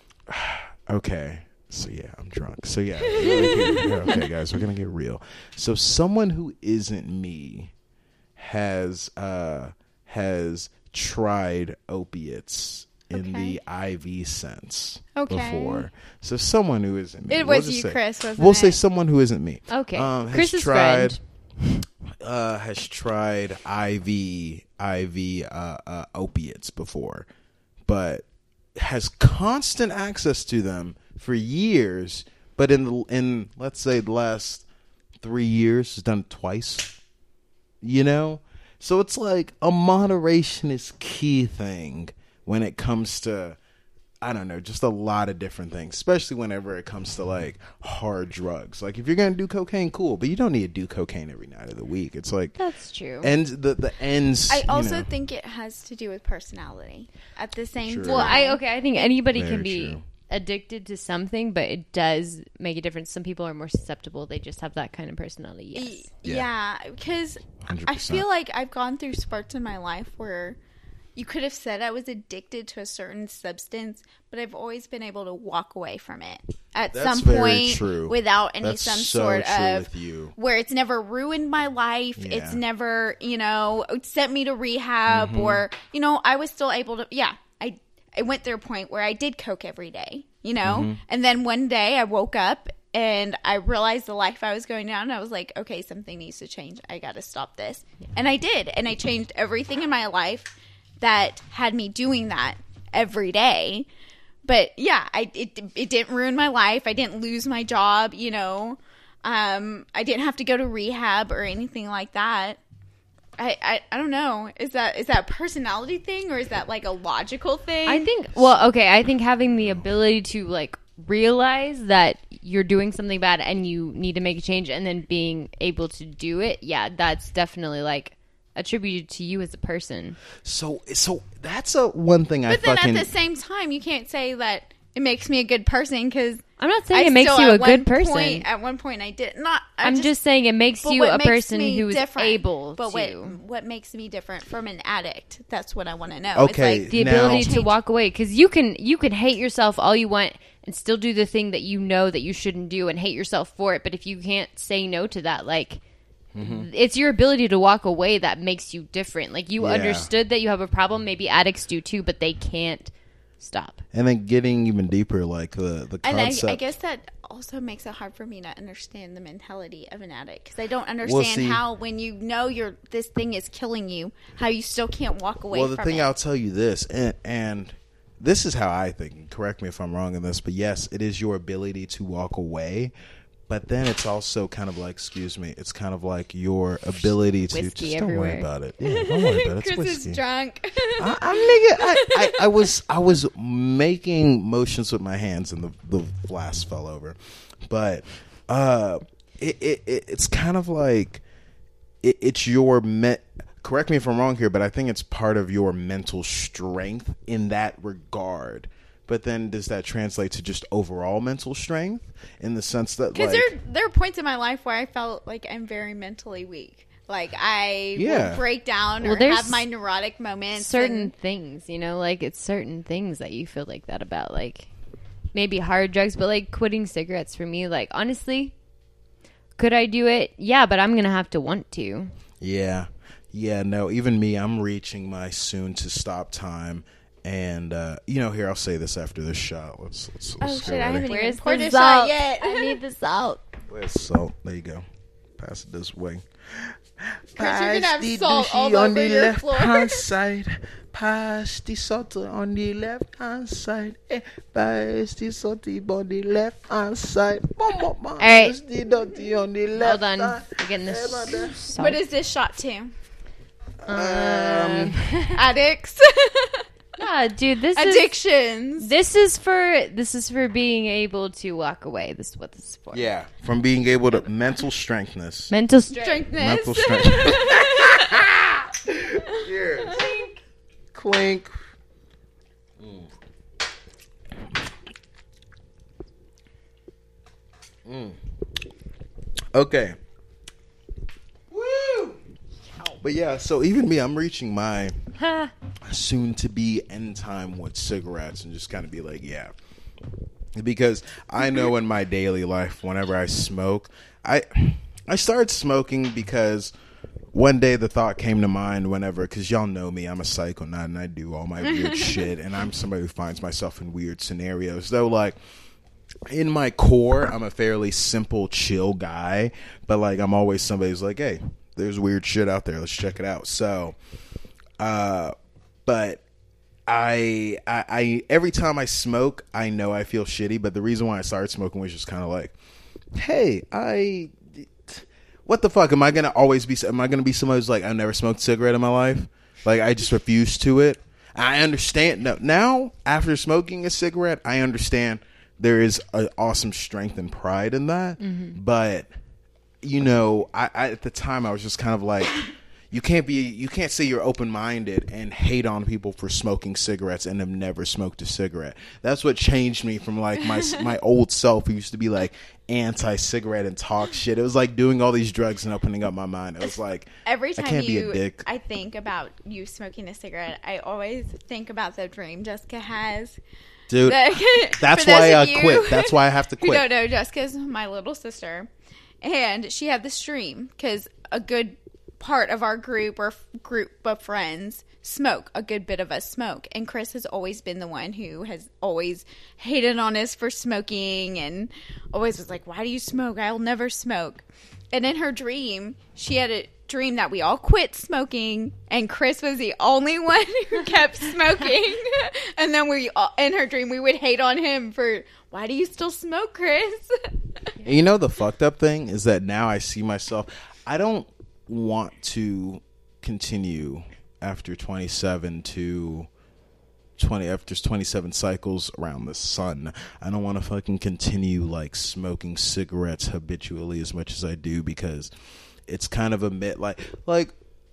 okay, so yeah, I'm drunk. So yeah, okay, guys, we're gonna get real. So someone who isn't me has uh has tried opiates in Okay. the I V sense Okay. before. So someone who isn't me. It we'll was just you, say- Chris, wasn't We'll it? say someone who isn't me. Okay. Um, has Chris's tried. friend. Uh, has tried I V I V uh, uh, opiates before, but has constant access to them for years. But in the, in let's say the last three years, has done it twice. You know, so it's like a moderation is key thing when it comes to, I don't know, just a lot of different things, especially whenever it comes to like hard drugs. Like if you're gonna do cocaine, cool, but you don't need to do cocaine every night of the week. It's like That's true. ends the the ends. I you also know. think it has to do with personality. At the same True. time, Well, I okay. I think anybody Very can be true. addicted to something, but it does make a difference. Some people are more susceptible; they just have that kind of personality. Yes. Y- Yeah. Yeah, because one hundred I percent. feel like I've gone through spurts in my life where you could have said I was addicted to a certain substance, but I've always been able to walk away from it at That's some very point true. without any That's some so sort true of with you. where it's never ruined my life. Yeah. It's never, you know, sent me to rehab Mm-hmm. or, you know, I was still able to, yeah, I, I went through a point where I did coke every day, you know, Mm-hmm. and then one day I woke up and I realized the life I was going down. And I was like, okay, something needs to change. I got to stop this. Yeah. And I did. And I changed everything in my life that had me doing that every day. But yeah, I it, it didn't ruin my life. I didn't lose my job, you know. Um, I didn't have to go to rehab or anything like that. I, I, I don't know. Is that is that a personality thing or is that like a logical thing? I think, well, okay, I think having the ability to, like, realize that you're doing something bad and you need to make a change and then being able to do it, yeah, that's definitely, like, attributed to you as a person. So, so that's a one thing I But then fucking. at the same time, you can't say that it makes me a good person because I'm not saying it makes you a good person. Point, at one point, I did not. I I'm just, just saying it makes but you what a makes person me who is different- able but to. what what makes me different from an addict? That's what I want to know. Okay, it's like, The Now- ability to Change. walk away, because you can you can hate yourself all you want and still do the thing that you know that you shouldn't do and hate yourself for it. But if you can't say no to that, like, Mm-hmm. it's your ability to walk away that makes you different. Like, you Yeah. understood that you have a problem. Maybe addicts do too, but they can't stop. And then getting even deeper, like the the and I, concept. I guess that also makes it hard for me to understand the mentality of an addict because I don't understand see- how when you know you're this thing is killing you, how you still can't walk away. Well, the from thing it. I'll tell you this, and, and this is how I think. Correct me if I'm wrong in this, but yes, it is your ability to walk away. But then it's also kind of like, excuse me, it's kind of like your ability to Whiskey just don't worry everywhere. about it. Yeah, don't worry about it. It's Chris whiskey. is drunk. I, I'm nigga. I, I, I was I was making motions with my hands and the the glass fell over, but uh, it, it, it it's kind of like it, it's your me- correct me if I'm wrong here, but I think it's part of your mental strength in that regard. But then does that translate to just overall mental strength in the sense that Because like there, there are points in my life where I felt like I'm very mentally weak. Like I Yeah. will break down Well, or there's have my neurotic moments. Certain and- things, you know, like, it's certain things that you feel like that about, like, maybe hard drugs, but, like, quitting cigarettes for me, like, honestly, could I do it? Yeah, but I'm gonna have to want to. Yeah. Yeah, no, even me, I'm reaching my soon to stop time. And, uh, you know, here, I'll say this after this shot. Let's, let's, let's Oh, get shit, I ready. haven't even Where's poured the a shot salt? yet. I need the salt. Where's salt? There you go. Pass it this way. Chris, you're gonna have the salt douchey all on over the your left floor. hand side. Pass the salt on the left hand side. Eh, pass the salty on the left hand side. All right. the dirty on the left Hold on. hand. We're getting this Eh, man, salt. What is this shot to? Um, Addicts. Nah, dude, this is Addictions. this is for this is for being able to walk away. This is what this is for. yeah, from being able to mental strengthness. Mental strength. Strengthness. Mental strength. Cheers. Clink. Mm. Mm. Okay. Woo! But yeah, so even me, I'm reaching my Ha. soon to be end time with cigarettes and just kind of be like, yeah. Because I know in my daily life, whenever I smoke, I I started smoking because one day the thought came to mind whenever, because y'all know me, I'm a psychonaut and I do all my weird shit, and I'm somebody who finds myself in weird scenarios. Though, like, in my core, I'm a fairly simple, chill guy, but like I'm always somebody who's like, hey, there's weird shit out there, let's check it out. So, uh, but I, I, I, every time I smoke, I know I feel shitty, but the reason why I started smoking was just kind of like, hey, I, what the fuck, am I gonna always be, am I gonna be somebody who's like, I've never smoked a cigarette in my life? Like, I just refuse to it. I understand, no, now, after smoking a cigarette, I understand there is an awesome strength and pride in that, Mm-hmm. but, you know, I, I at the time, I was just kind of like, you can't be, you can't say you're open-minded and hate on people for smoking cigarettes and have never smoked a cigarette. That's what changed me from like my my old self who used to be like anti-cigarette and talk shit. It was like doing all these drugs and opening up my mind. It was like, Every I time can't be you, a dick. I think about you smoking a cigarette, I always think about the dream Jessica has Dude, The- that's for those why I of you quit. That's why I have to Who don't quit. know, Jessica's my little sister, and she had this dream because a good part of our group or f- group of friends smoke. A good bit of us smoke, and Chris has always been the one who has always hated on us for smoking, and always was like, "Why do you smoke? I'll never smoke." And in her dream, she had a dream that we all quit smoking, and Chris was the only one who kept smoking. And then we, all, in her dream, we would hate on him for, "Why do you still smoke, Chris?" And you know the fucked up thing is that now I see myself. I don't want to continue after twenty-seven to twenty after twenty-seven cycles around the sun. I don't want to fucking continue like smoking cigarettes habitually as much as I do, because it's kind of a myth. Like, like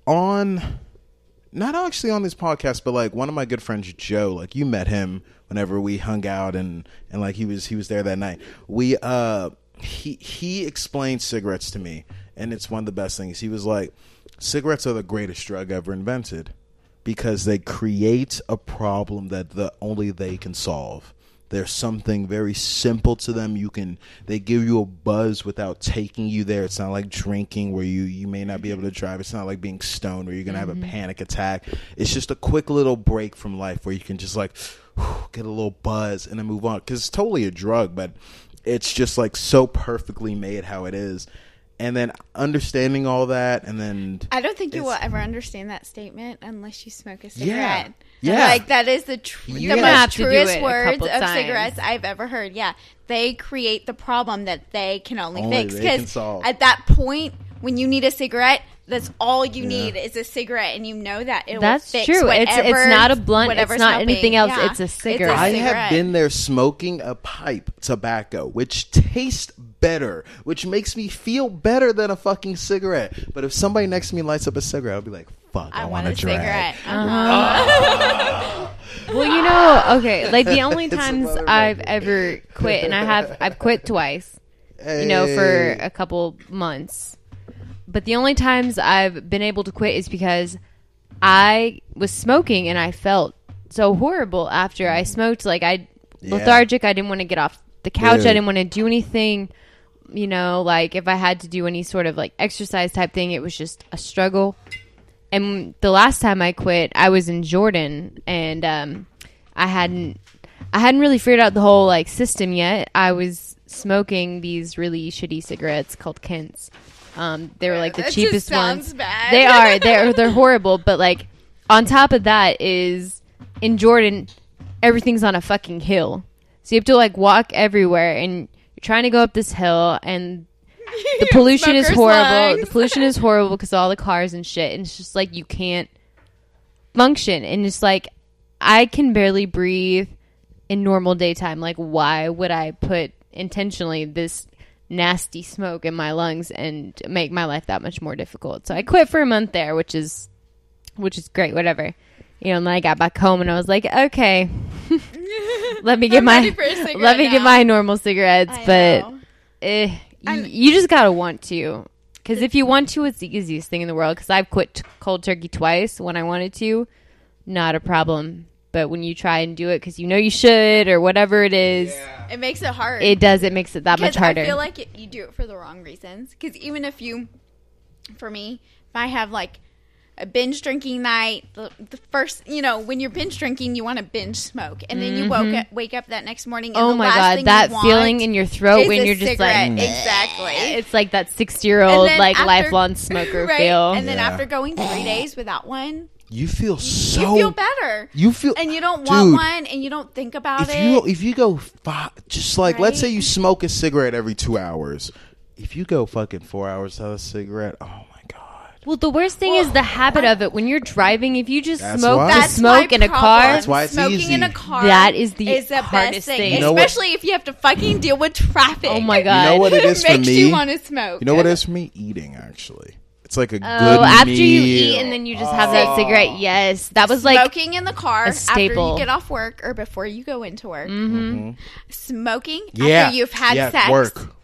on, not actually on this podcast, but like one of my good friends, Joe, like you met him whenever we hung out, and, and like he was, he was there that night. We, uh, he, he explained cigarettes to me, and it's one of the best things. He was like, cigarettes are the greatest drug ever invented because they create a problem that the only they can solve. There's something very simple to them. You can, they give you a buzz without taking you there. It's not like drinking where you, you may not be able to drive. It's not like being stoned where you're going to Mm-hmm. have a panic attack. It's just a quick little break from life where you can just like whew, get a little buzz and then move on. Because it's totally a drug, but it's just like so perfectly made how it is. And then understanding all that, and then I don't think you It's- will ever understand that statement unless you smoke a cigarette. Yeah. Like, that is the, tr- You're the gonna have most to do truest it a words couple of times. cigarettes I've ever heard. Yeah. They create the problem that they can only, Only fix. they can Because solve. at that point, when you need a cigarette, that's all you Yeah. need is a cigarette, and you know that it That's will fix true. It's- it's whatever- not a blunt, it's whatever's not helping. anything else, Yeah. it's a cigarette. I cigarette. have been there smoking a pipe tobacco, which tastes better, which makes me feel better than a fucking cigarette. But if somebody next to me lights up a cigarette, I'll be like, fuck, I, I want want a a drag. cigarette. Uh-huh. Well, you know, okay, like the only It's a times motherfucker. I've ever quit, and I have, I've quit twice, you know, for Hey. a couple months. But the only times I've been able to quit is because I was smoking and I felt so horrible after I smoked. Like, I Yeah. lethargic. I didn't want to get off the couch. Dude. I didn't want to do anything. You know, like if I had to do any sort of like exercise type thing, it was just a struggle. And the last time I quit, I was in Jordan, and um, I hadn't, I hadn't really figured out the whole like system yet. I was smoking these really shitty cigarettes called Kents. Um, they were like the That just cheapest sounds ones. bad. They are. They're they're horrible. But like on top of that is in Jordan, everything's on a fucking hill, so you have to like walk everywhere, and you're trying to go up this hill, and the pollution is Smoker's horrible. lungs. The pollution is horrible because of all the cars and shit. And it's just like you can't function. And it's like I can barely breathe in normal daytime. Like, why would I put intentionally this nasty smoke in my lungs and make my life that much more difficult? So I quit for a month there, which is which is great. Whatever. You know, and then I got back home and I was like, okay, let me get I'm my ready for a cigarette let me get now. my normal cigarettes. I But know. eh, y- I'm- you just gotta want to, because if you want to, it's the easiest thing in the world. Because I've quit t- cold turkey twice when I wanted to, not a problem. But when you try and do it because you know you should or whatever it is, It makes it hard. it does. It makes it that much Because harder. I feel like it, you do it for the wrong reasons. Because even if you, for me, if I have like a binge drinking night, the, the first, you know, when you're binge drinking, you want to binge smoke, and then you woke up, wake up that next morning. And oh the my last god, thing that you want feeling in your throat is when a you're just cigarette. like, exactly. it's like that sixty-year-old And then like after- lifelong smoker right? feel. And then Yeah. after going three days without one, You feel so. you feel better. You feel. And you don't want Dude, one, and you don't think about if it. you if you go five, just like let's say Right? you smoke a cigarette every two hours. If you go fucking four hours without a cigarette, oh my god. Well, the worst thing is the habit of it. When you're driving, if you just That's smoke why. to That's smoke my in a problem. car, That's why it's Smoking easy. in a car That is the is the hardest best thing, thing. You know what- especially if you have to fucking deal with traffic. oh my god. You know what it is for Makes me? you want to smoke. You know what it is for me? Eating, actually. It's like a Oh, good after meal. you eat and then you just have that Oh. cigarette. Yes, that was like Smoking in the car after staple. you get off work or before you go into work. mhm. Smoking Yeah. after you've had Yeah, sex. work.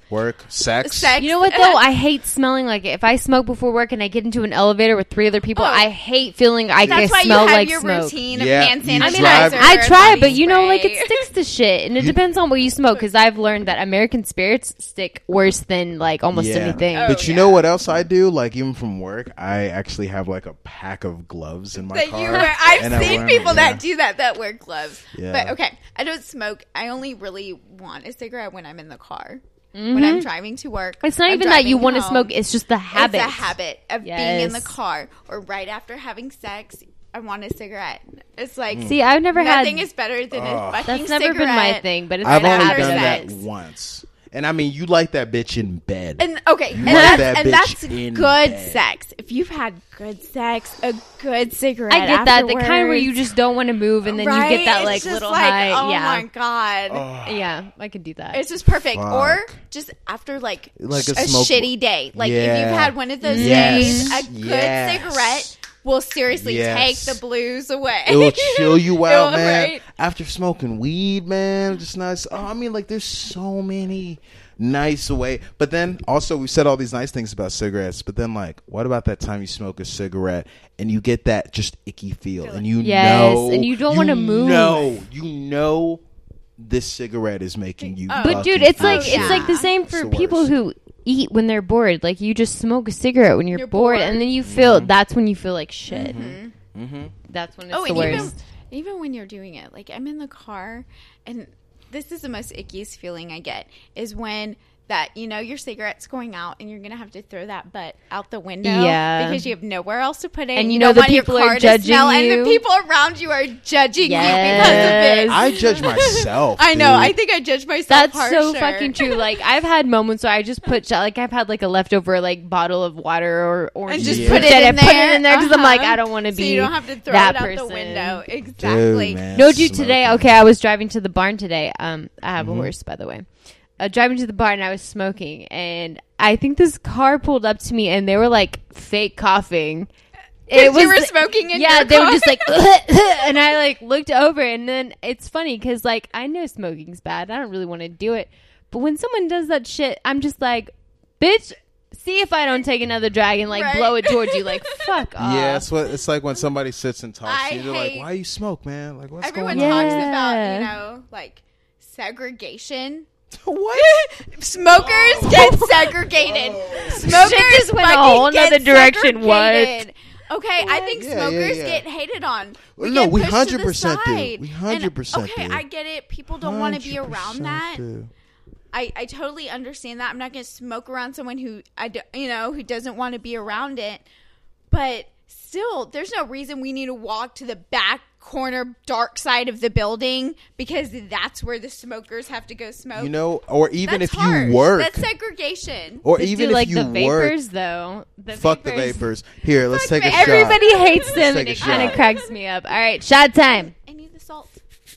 Work, sex. Sex. You know what though? I hate smelling like it. If I smoke before work and I get into an elevator with three other people, Oh. I hate feeling I That's can why smell you have like your smoke. routine Yeah, of hand you sanitizer. I mean, I, drive- I try, body but you know, like spray. it sticks to shit, and it You- depends on what you smoke. Because I've learned that American spirits stick worse than like almost Yeah. anything. Oh, But you yeah. know what else I do? Like even from work, I actually have like a pack of gloves in my that car. you wear. I've and I seen wear 'em, people yeah. that do that that wear gloves. Yeah. But okay, I don't smoke. I only really want a cigarette when I'm in the car. When I'm driving to work. It's not I'm even that you driving want to home. smoke; it's just the habit. It's a habit of being in the Yes. car or right after having sex. I want a cigarette. It's like See, I've never had. nothing is better than Ugh. a fucking That's never cigarette. been my thing, but it's I've the only habit done of that it. once, and I mean, you like that bitch in bed. And okay, and like that's, that and bitch that's in good bed. sex. If you've had good sex, a good cigarette. I get that the kind where afterwards, you just don't want to move, and then right? you get that It's like just little like, high. Oh yeah, my god. Ugh. yeah, I could do that. It's just perfect. Fuck. Or just after like, Like sh- a a, smoke- shitty day. Like if Yeah. you've had one of those Yes. days, a good Yes. cigarette will seriously Yes. take the blues away. It will chill you out, It will, man. right? After smoking weed, man, just nice. Oh, I mean, like, there's so many nice way. But then also, we said all these nice things about cigarettes. But then, like, what about that time you smoke a cigarette and you get that just icky feel, and you Yes, know, and you don't wanna move. No, you know, this cigarette is making you. Oh. But dude, fucking it's like Oh, it's yeah. like the same It's for the people worst. who eat when they're bored. Like you just smoke a cigarette when you're, You're bored, bored. and then you feel Mm-hmm. that's when you feel like shit. Mm-hmm. That's when it's Oh, the and worst. even even when you're doing it, like I'm in the car, and this is the most ickiest feeling I get is when that you know your cigarette's going out and you're gonna have to throw that butt out the window Yeah. because you have nowhere else to put it, And you you know don't the want your people are car to judging smell, and you. the people around you are judging Yes. you because of it. I judge myself. I know. dude. I think I judge myself. That's so harsher. fucking true. Like I've had moments where I just put like I've had like a leftover like bottle of water or orange and just Yeah. put it and in there. put it in there because I'm like Uh-huh. I don't want to So be you don't have to throw that it out person. the window. Exactly. Dude, man, No, dude. Today, smoking. okay, I was driving to the barn today. Um, I have Mhm. a horse, by the way. Uh, driving to the barn, and I was smoking, and I think this car pulled up to me, and they were like fake coughing. Because you were smoking in yeah, your they car? were just like, and I like looked over, and then it's funny because like I know smoking's bad. I don't really want to do it, but when someone does that shit, I'm just like, bitch. See if I don't take another drag and like Right. blow it towards you, like fuck off. Yeah, it's what it's like when somebody sits and talks I to you. They're like, hate- "Why you smoke, man? Like, what's Everyone going on?" talks Yeah. about, you know, like segregation. What? Smokers get segregated. Smokers Shit just went a fucking whole get nother direction. segregated. Okay, I think Yeah, yeah, smokers yeah. get hated on. We No, get we pushed one to hundred the percent do. side. We And, one hundred percent Okay, do. I get it. People don't want to be around one hundred that. percent do. I, I totally understand that. I'm not going to smoke around someone who I do, you know who doesn't want to be around it. But still, there's no reason we need to walk to the back corner dark side of the building because that's where the smokers have to go smoke. You know, or even That's if harsh. you work, That's segregation. or But even do, if like you the work, vapors though. The fuck the vapors. Here, let's Fuck take a vapors. shot. Everybody hates them, take and a it kind of shot. cracks me up. All right, shot time. I need the salt.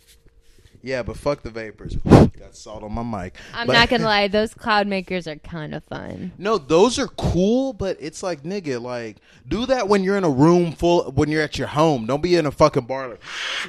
Yeah, but fuck the vapors. Got salt on my mic. I'm But- not gonna lie; those cloud makers are kind of fun. No, those are cool, but it's like, nigga, like, do that when you're in a room full, when you're at your home. Don't be in a fucking bar. Like,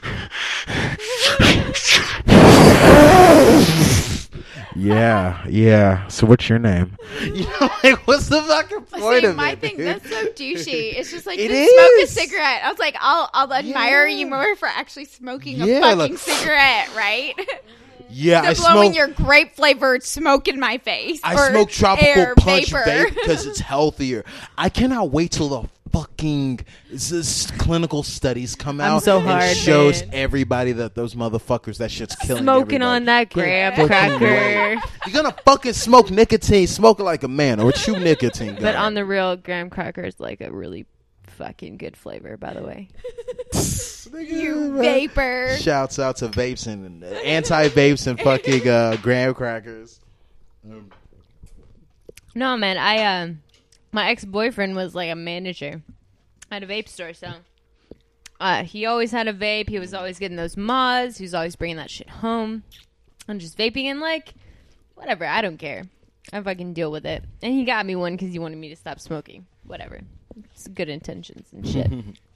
yeah, yeah. So what's your name? You know, like, what's the fucking point See, of my it? thing, dude? that's so douchey. It's just like, It just smoke a is. cigarette. I was like, I'll, I'll admire Yeah. you more for actually smoking a Yeah, fucking like- cigarette, right? Yeah, I Than blowing smoke. your grape flavored smoke in my face. I or smoke tropical air punch vapor. vape because it's healthier. I cannot wait till the fucking this, this clinical studies come I'm out so and hard, shows man. everybody that those motherfuckers that shit's killing Smoking everybody. on that Get graham fucking cracker. away. You're gonna fucking smoke nicotine, smoke it like a man, or chew nicotine. But gum. on the real, graham cracker is like a really fucking good flavor. By the way, You vapor. Shouts out to vapes and uh, anti-vapes and fucking uh, graham crackers. Um, no man, I um, my ex boyfriend was like a manager at a vape store, so uh, he always had a vape. He was always getting those mods. He was always bringing that shit home and just vaping and like whatever. I don't care. I fucking deal with it. And he got me one because he wanted me to stop smoking. Whatever. It's good intentions and shit.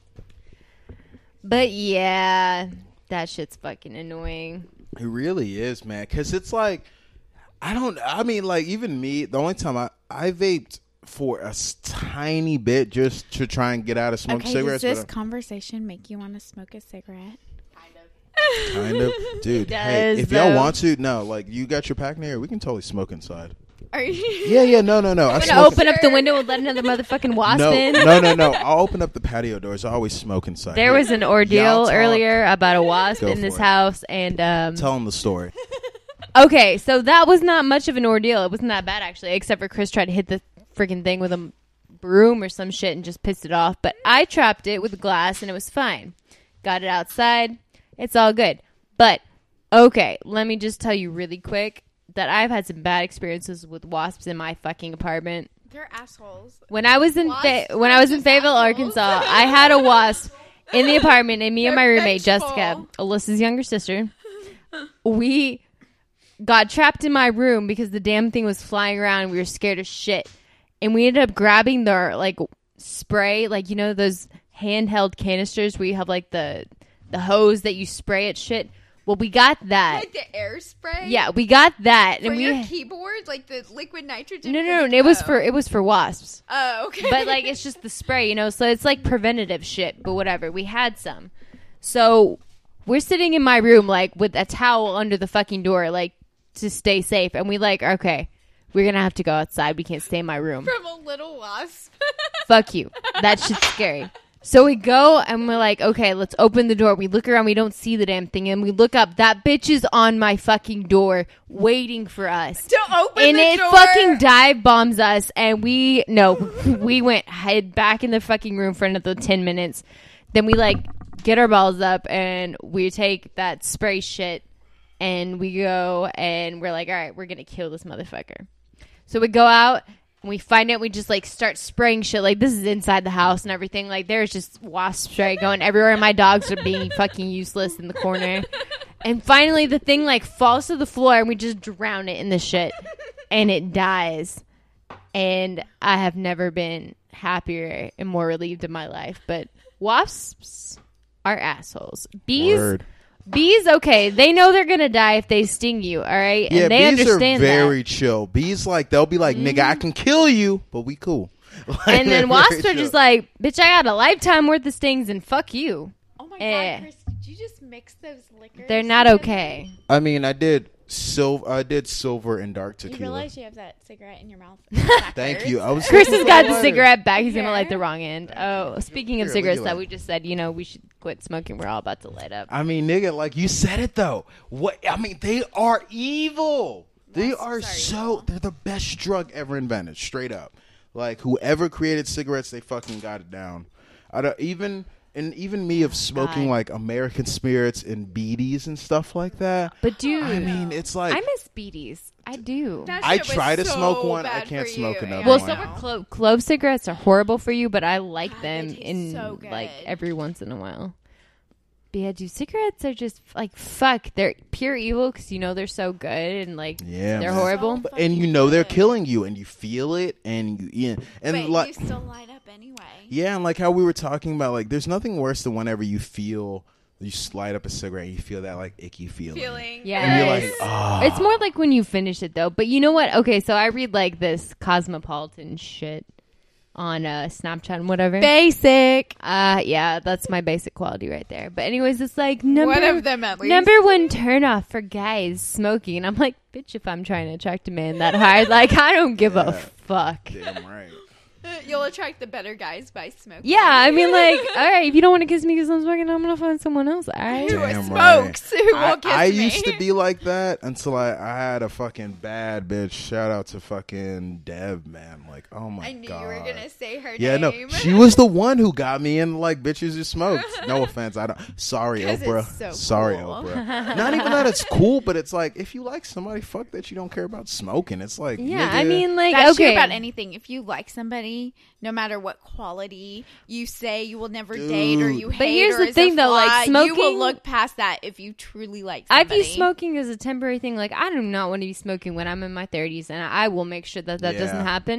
But yeah, that shit's fucking annoying. It really is, man. Because it's like, I don't. I mean, like even me. The only time I I vaped for a s- tiny bit just to try and get out of smoking Okay, cigarettes. does this but conversation make you want to smoke a cigarette? I'm kind of, dude. It Hey, does, if y'all though. want to, no, like you got your pack near, we can totally smoke inside. Are you? Yeah, yeah, no, no, no. I I'm smoke. gonna open up the window and let another motherfucking wasp no, in. no, no, no. I'll open up the patio doors. I always smoke inside. There Here. was an Y'all ordeal talk. earlier about a wasp Go in this for it. house, and um, Tell them the story. okay, so that was not much of an ordeal. It wasn't that bad actually, except for Chris tried to hit the freaking thing with a broom or some shit and just pissed it off. But I trapped it with glass, and it was fine. Got it outside. It's all good. But okay, let me just tell you really quick that I've had some bad experiences with wasps in my fucking apartment. They're assholes. When I was in Wasps Fa- when are I was in just Fayetteville, assholes. Arkansas, I had a wasp in the apartment, and me and my They're roommate vengeful. Jessica, Alyssa's younger sister, we got trapped in my room because the damn thing was flying around. And we were scared as shit, and we ended up grabbing the like spray, like you know those handheld canisters where you have like the the hose that you spray at shit. Well, we got that. Like the air spray? Yeah, we got that, For and we. your keyboard? Like the liquid nitrogen? No, for no, the- no. It was oh. for it was for wasps. Oh, okay. But like it's just the spray, you know, so it's like preventative shit, but whatever. We had some. So we're sitting in my room like with a towel under the fucking door, like to stay safe, and we like, okay, we're gonna have to go outside. We can't stay in my room. From a little wasp. Fuck you. That shit's scary. So we go and we're like, okay, let's open the door. We look around, we don't see the damn thing, and we look up. That bitch is on my fucking door waiting for us. To open And the it door. fucking dive bombs us, and we no, we went hid back in the fucking room for another ten minutes. Then we like get our balls up and we take that spray shit and we go and we're like, all right, we're gonna kill this motherfucker. So we go out and we find it. We just like start spraying shit. Like this is inside the house and everything. Like there's just wasp spray going everywhere. And my dogs are being fucking useless in the corner. And finally the thing like falls to the floor and we just drown it in the shit. And it dies. And I have never been happier and more relieved in my life. But wasps are assholes. Bees, Word. bees, okay. They know they're gonna die if they sting you. All right, Yeah, and they bees understand are very that. chill. Bees like they'll be like, nigga, I can kill you, but we cool. Like, And they're then wasps very are chill. just like, bitch, I got a lifetime worth of stings, and fuck you. Oh my Eh. god, Chris, did you just mix those liquors? They're not together? okay. I mean, I did silver. I did silver and dark You tequila. realize you have that cigarette in your mouth. Thank you. I was. Chris has got the Lighter. cigarette back. He's gonna Here. light the wrong end. Oh, speaking of Here, cigarettes, leave it that alone. we just said, you know, we should quit smoking. We're all about to light up. I mean, nigga, like you said it though. What? I mean, they are evil. They Wasps are are so. evil. They're the best drug ever invented. Straight up. Like whoever created cigarettes, they fucking got it down. I don't even. And even me of smoking God. like American spirits and beaties and stuff like that. But dude, I mean, it's like I miss beaties. I do. That I shit was try to so smoke one, I bad can't for smoke you. another Well, one. silver clove, clove cigarettes are horrible for you, but I like God, them they taste in so good. like every once in a while. But yeah, dude, cigarettes are just like fuck. They're pure evil because you know they're so good and like Yeah, they're man. horrible. So and you fucking know they're good. killing you, and you feel it, and you yeah, and but like you still light up anyway. yeah, and like how we were talking about, like there's nothing worse than whenever you feel you slide up a cigarette, and you feel that like icky feeling. Feeling. Yeah. And you're like, Yes. ah. It's more like when you finish it though. But you know what? Okay, so I read like this cosmopolitan shit on uh, Snapchat and whatever. Basic. Uh, yeah, that's my basic quality right there. But anyways, it's like number One of them at least. number one turn off for guys smoking, and I'm like, bitch, if I'm trying to attract a man that hard, like I don't give Yeah. a fuck. Damn right. You'll attract the better guys by smoking. Yeah, I mean, like, all right, if you don't want to kiss me because I'm smoking, I'm gonna find someone else. All right. Who Damn smokes? right. Who I, will kiss I me? used to be like that until I, I had a fucking bad bitch. Shout out to fucking Dev, man. Like, oh my I knew god. you were gonna say her Yeah, no, name. she was the one who got me in like bitches who smoked. No offense, I don't. Sorry, 'Cause Oprah. it's so Sorry, cool. Oprah. Not even that it's cool, but it's like if you like somebody, fuck that you don't care about smoking. It's like Yeah, nigga, I mean, like, That's okay. true about anything. If you like somebody, no matter what quality you say you will never date or Dude. you But hate, here's or the is thing, a though, like, flaw, you will smoking- look past that if you truly like I somebody. view smoking as a temporary thing. Like, I do not want to be smoking when I'm in my thirties, and I will make sure that that Yeah. doesn't happen.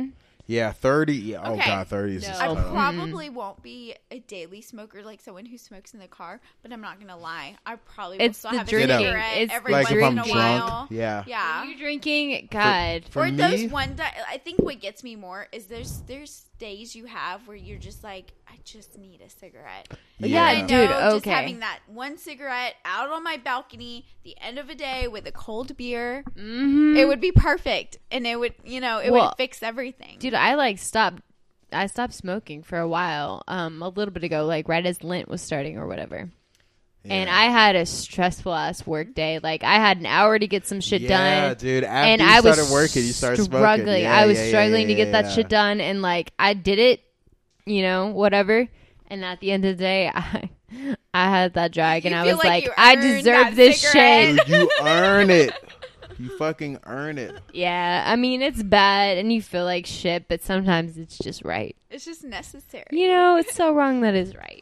Yeah, thirty. Yeah, oh Okay. god, thirty is No. just I tough. probably won't be a daily smoker like someone who smokes in the car, but I'm not gonna lie. I probably will It's still the have a drinking. cigarette It's every like once if in I'm a drunk, while. yeah. Yeah. Are you drinking? God. For or me, those one di- I think what gets me more is there's there's days you have where you're just like, I just need a cigarette. Yeah, I know dude, just okay. having that one cigarette out on my balcony, the end of a day with a cold beer, Mm-hmm. it would be perfect, and it would, you know, it Well, would fix everything. Dude, I like stopped. I stopped smoking for a while, um, a little bit ago, like right as Lent was starting or whatever. And Yeah. I had a stressful ass work day. Like I had an hour to get some shit yeah, done. dude. After And you I was started working, you started smoking. struggling. Yeah, I was yeah, yeah, struggling to yeah, get that yeah. shit done, and like I did it, you know, whatever. And at the end of the day, I I had that drag, and You I feel was like like, you I earned deserve that this cigarette. shit. Dude, you earn it. You fucking earn it. Yeah, I mean it's bad, and you feel like shit, but sometimes it's just right. It's just necessary. You know, it's so wrong that it's right.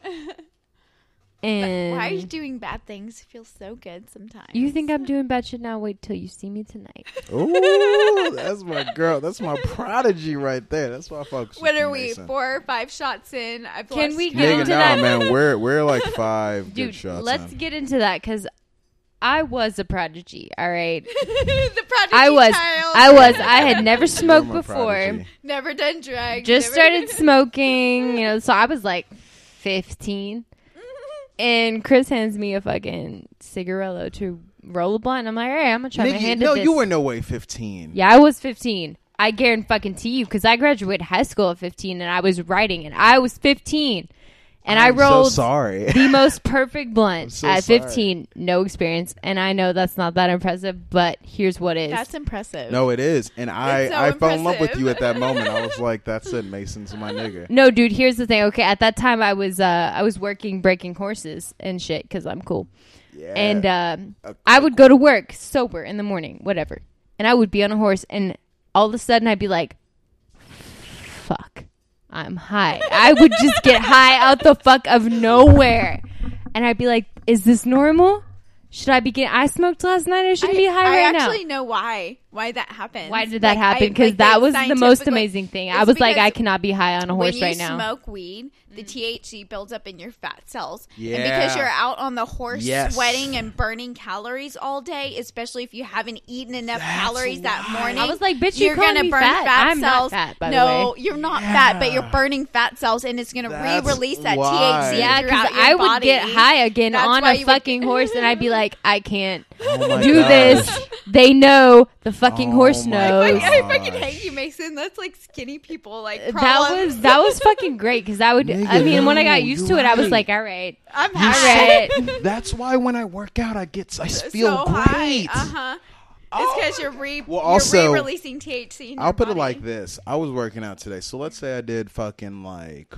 And Why are you doing bad things? Feel so good sometimes. you think I'm doing bad shit now? Wait till you see me tonight. Ooh, that's my girl. That's my prodigy right there. That's why folks. What are we? Four or five shots in? I've Can lost we count. get Nigga, into nah, that? man. We're we're like five Dude, good shots. let's in. get into that because I was a prodigy. All right, the prodigy I was. child. I was. I had never You're smoked my before. prodigy. Never done drugs. Just never- started smoking. You know, so I was like fifteen. And Chris hands me a fucking cigarello to roll a blunt. I'm like, all right, I'm gonna try my Nigga, hand no, at this. you were no way fifteen. Yeah, I was fifteen. I guarantee you because I graduated high school at fifteen, and I was writing, and I was fifteen, and I I'm rolled so sorry. the most perfect blunt so at sorry. fifteen. No experience, and I know that's not that impressive, but here's what is. That's impressive. No, it is, and I so I fell in love with impressive. you at that moment. I was like, that's it, Mason's my nigga. No, dude. Here's the thing. Okay, at that time, I was uh, I was working breaking horses and shit because I'm cool. Yeah. And um, Uh, I would go to work sober in the morning, whatever. And I would be on a horse, and all of a sudden I'd be like, fuck, I'm high. I would just get high out the fuck of nowhere. And I'd be like, is this normal? Should I be getting... I smoked last night. I shouldn't I, be high I right now. actually know why. Why that happened. Why did that Like, happen? I- Because like, that they was the most scientifically- amazing thing. I It's was like, because I cannot be high on a horse when you right now. smoke weed, the T H C builds up in your fat cells. Yeah. And because you're out on the horse Yes. sweating and burning calories all day, especially if you haven't eaten enough That's calories that why. morning. I was like, bitch, you you're calling gonna me burn fat? fat, I'm not cells. fat, by the no, way. you're not Yeah. fat, but you're burning fat cells, and it's gonna That's re-release that why. T H C Yeah, throughout because your I would body. get high again That's on why a you would fucking get- horse, and I'd be like, I can't Oh my do gosh. this. They know. The fucking Oh horse my knows. I fucking Gosh. hate you, Mason. That's like skinny people. Like That problems. was that was fucking great because I would. I Nigga, mean, when I got no, used you're to it, I was right. like, all right, I'm all high. right. That's why when I work out, I get I feel so great. high. Uh huh. It's because you're re Well, you're also, re-releasing T H C. In I'll your put it body. like this. I was working out today. So let's say I did fucking like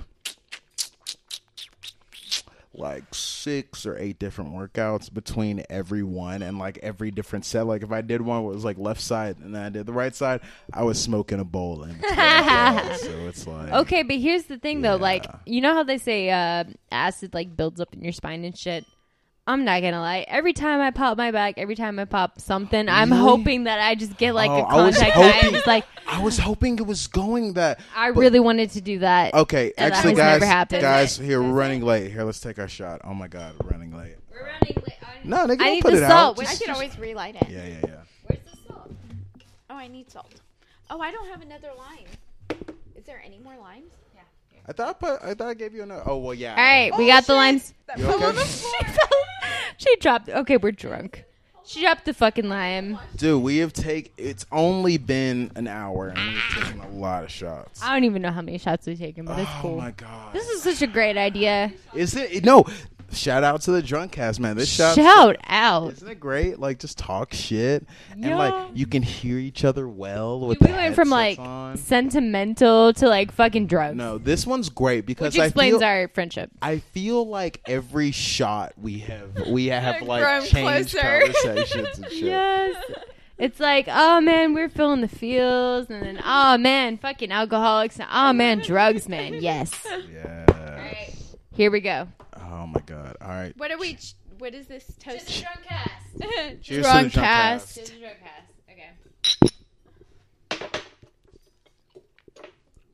like six or eight different workouts between every one and like every different set. Like if I did one where it was like left side and then I did the right side, I was smoking a bowl in between. Yeah, so it's like Okay, but here's the thing though. Like, Yeah. you know how they say uh, acid like builds up in your spine and shit. I'm not gonna lie. Every time I pop my back, every time I pop something, I'm Really? hoping that I just get like Oh, a I was contact high. I'm hoping- just like, I was hoping it was going that. I but- really wanted to do that. Okay, And that actually, has guys, never happened. guys, here we're running late. Here, let's take our shot. Oh my god, we're running late. We're running late. No, nigga, I don't need put the it out. salt. I Just- could always relight it. yeah, yeah, yeah. Where's the salt? Oh, I need salt. Oh, I don't have another lime. Is there any more limes? I thought I, put, I thought I gave you another. Oh well, yeah. All right, we Oh, got the shit. limes. That You fell okay? on the floor. She dropped. Okay, we're drunk. She dropped the fucking lime. Dude, we have take. It's only been an hour, and we've taken a lot of shots. I don't even know how many shots we've taken, but it's Oh cool. my god, This is such a great idea. is it? No, shout out to the drunk cast, man. This shot. Shout out. Isn't it great? Like, just talk shit, Yeah. and like you can hear each other well. With We the went from like headsets on. sentimental to like fucking drugs. No, this one's great because Which explains I feel, our friendship. I feel like every shot we have, we have Grown like changed closer. conversations and shit. Yes. It's like, oh man, we're feeling the feels, and then oh man, fucking alcoholics, and oh man, drugs, man. Yes. Yeah. Here we go. Oh my god. All right. What are we? ch- What is this toast? drunk cast. Cheers to the Drunk drunk cast. cast. drunk cast. Okay.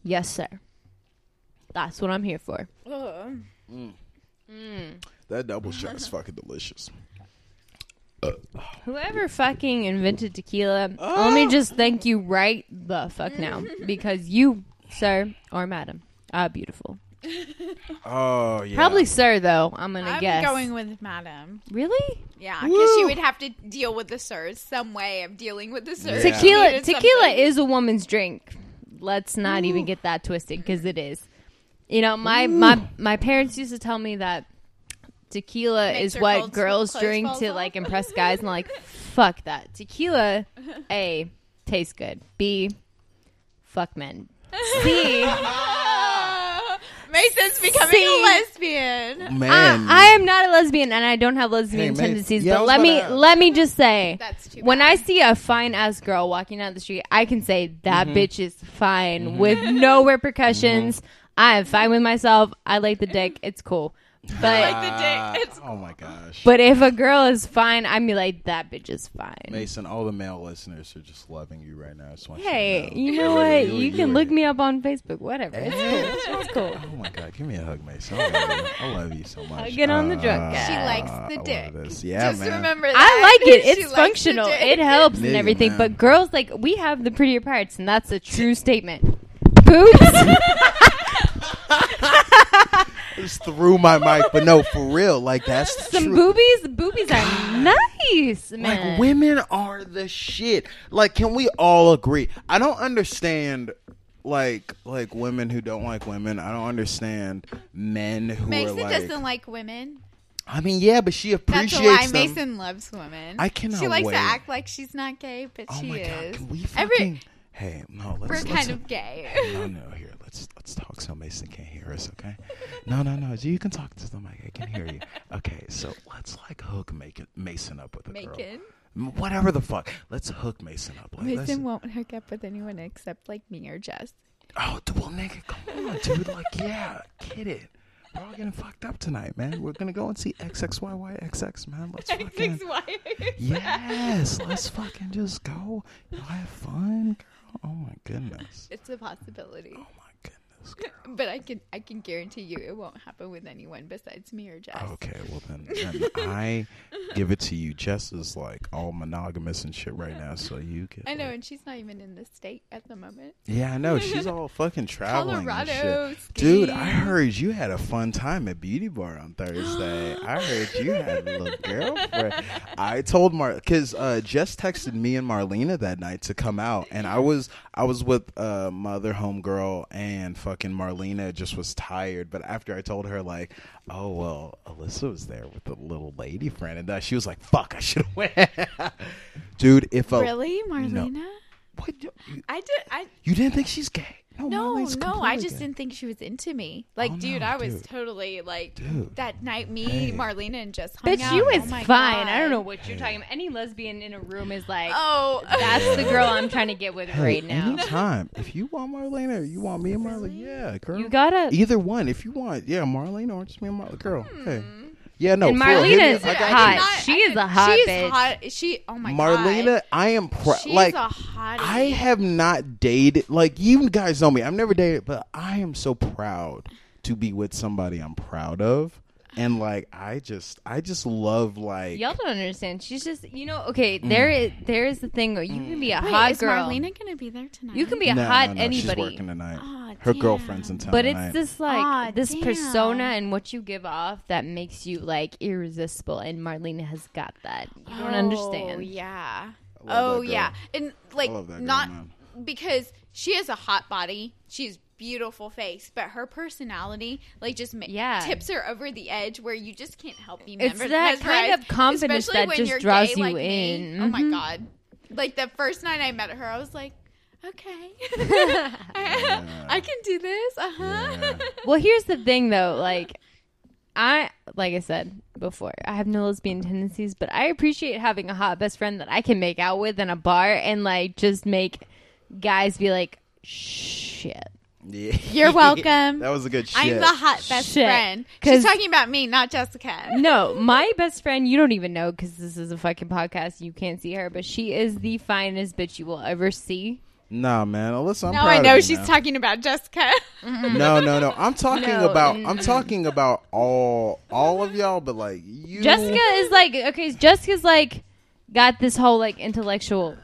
Yes, sir. That's what I'm here for. Ugh. Mm. That double shot is fucking delicious. Whoever fucking invented tequila, let me just thank you right the fuck now. Because you, sir, or madam, are beautiful. Oh, yeah. Probably sir, though, I'm going to I'm guess. going with madam. Really? Yeah, because she would have to deal with the sirs. Some way of dealing with the sirs. Yeah. Tequila, Needed tequila something. is a woman's drink. Let's not even get that twisted, because it is. You know, my, my, my parents used to tell me that tequila Makes is your what cold girls clothes drink falls to, off. like, impress guys. And I'm like, fuck that. Tequila, A, tastes good. B, fuck men. C, Mason's becoming See? a lesbian. Man. I, I am not a lesbian, and I don't have lesbian Hey, mate. tendencies. Yeah, I but was let about me to ask. let me just say, That's too when bad. I see a fine ass girl walking down the street, I can say that Mm-hmm. bitch is fine with no repercussions. I am fine with myself. I like the dick. It's cool. But like the dick. It's oh my gosh. but if a girl is fine, I'm be like, that bitch is fine. Mason, all the male listeners are just loving you right now. I just want you to Hey, know. you know what? You can you look are- me up on Facebook. Whatever. It's cool. It's cool. Oh my god, give me a hug, Mason. I love you, I love you so much. Hug it on the drunk guy. She likes I the love dick. this. Yeah, Just man. remember that. I like it. She It's likes the functional. dick. It helps and Nigga, everything. man. But girls, like, we have the prettier parts, and that's a true statement. Boobs. Just threw my mic, but no, for real, like that's Some true. boobies. Boobies are nice, man. Like women are the shit. Like, can we all agree? I don't understand. Like, like women who don't like women. I don't understand men who Mason are like. doesn't like women. I mean, yeah, but she That's appreciates a lie. them. Mason loves women. I cannot She likes wait. to act like she's not gay, but Oh she my is. god, can we Every- fucking? Hey, no, let's. We're let's kind of gay. No, no, here, let's let's talk so Mason can't hear us, okay? No, no, no, you can talk to the mic. I can hear you. Okay, so let's like hook Macon, Mason up with a girl. Macon? M- Whatever the fuck. Let's hook Mason up. Like, let's- Mason won't hook up with anyone except like me or Jess. Oh, dude, well, nigga, come on, dude. Like, yeah, get it. We're all getting fucked up tonight, man. We're gonna go and see X X Y Y X X, man. Let's fucking. Yes, let's fucking just go. You know, have fun, girl. Oh my goodness. It's a possibility. Oh my goodness, girl. But I can I can guarantee you it won't happen with anyone besides me or Jess. Okay, well then, then I give it to you. Jess is like all monogamous and shit right now, so you get. I know, like- and she's not even in the state at the moment. Yeah, I know. She's all fucking traveling and Colorado, shit. Dude, I skiing. heard you had a fun time at Beauty Bar on Thursday. I heard you had a little girlfriend. I told Mar because uh, Jess texted me and Marlena that night to come out, and I was I was with uh, my other homegirl, and fucking Marlena just was tired. But after I told her like, oh well, Alyssa was there with a little lady friend, and that she was like, fuck, I should have went. Dude, if a Really, Marlena? what you, I did. I you didn't think she's gay? no, Marlene's no. I completely just gay. didn't think she was into me. Like, Oh, dude, no, I was dude. totally like Dude. that night. Me, Hey. Marlena, and just hung Bitch, out. you Oh was my fine. I don't God. know what you're talking about. Any lesbian in a room is like, Oh, that's the girl I'm trying to get with Hey, right now. anytime. If you want Marlena or you want me and Marlena, yeah, girl. You gotta. Either one. If you want, yeah, Marlena or just me and Marlena. Girl, hey. Yeah, no. And for real, hit me Marlena's up. I got hot. you. cannot- She I is can- a hot she's bitch. hot. She. Oh my Marlena, god. I am pr- She's like a hottie. I have not dated. Like you guys know me. I've never dated, but I am so proud to be with somebody I'm proud of. And like I just, I just love like. Y'all don't understand. She's just, you know, okay, there is there is the thing where you can be a Wait, hot is girl. Marlena gonna be there tonight? You can be a no, hot no, no, anybody. She's working tonight. Aw, Her damn. girlfriend's in town. But tonight. it's this like Aw, this damn. persona and what you give off that makes you like irresistible, and Marlena has got that. You don't Oh, understand. yeah. I love Oh that girl. yeah, and like I love that girl, not man. because she has a hot body. She's beautiful face, but her personality like just ma- Yeah. tips her over the edge where you just can't help be It's memor- that kind mesmerized, of confidence especially that when just you're draws gay you like me. in. Oh my Mhm. god! Like the first night I met her, I was like, okay, I, I can do this. Uh huh. Yeah. Well, here's the thing though, like I like I said before, I have no lesbian tendencies, but I appreciate having a hot best friend that I can make out with in a bar and like just make guys be like, shit. Yeah. You're welcome. That was a good shit. I'm the hot best Shit. friend. 'Cause- She's talking about me, not Jessica. No, my best friend, you don't even know because this is a fucking podcast. You can't see her, but she is the finest bitch you will ever see. Nah, man. Alyssa, I'm now proud I know of you, she's man. talking about Jessica. No, no, no. I'm talking No, about. mm. I'm talking about all all of y'all, but like you. Jessica is like okay. Jessica's like got this whole like intellectual.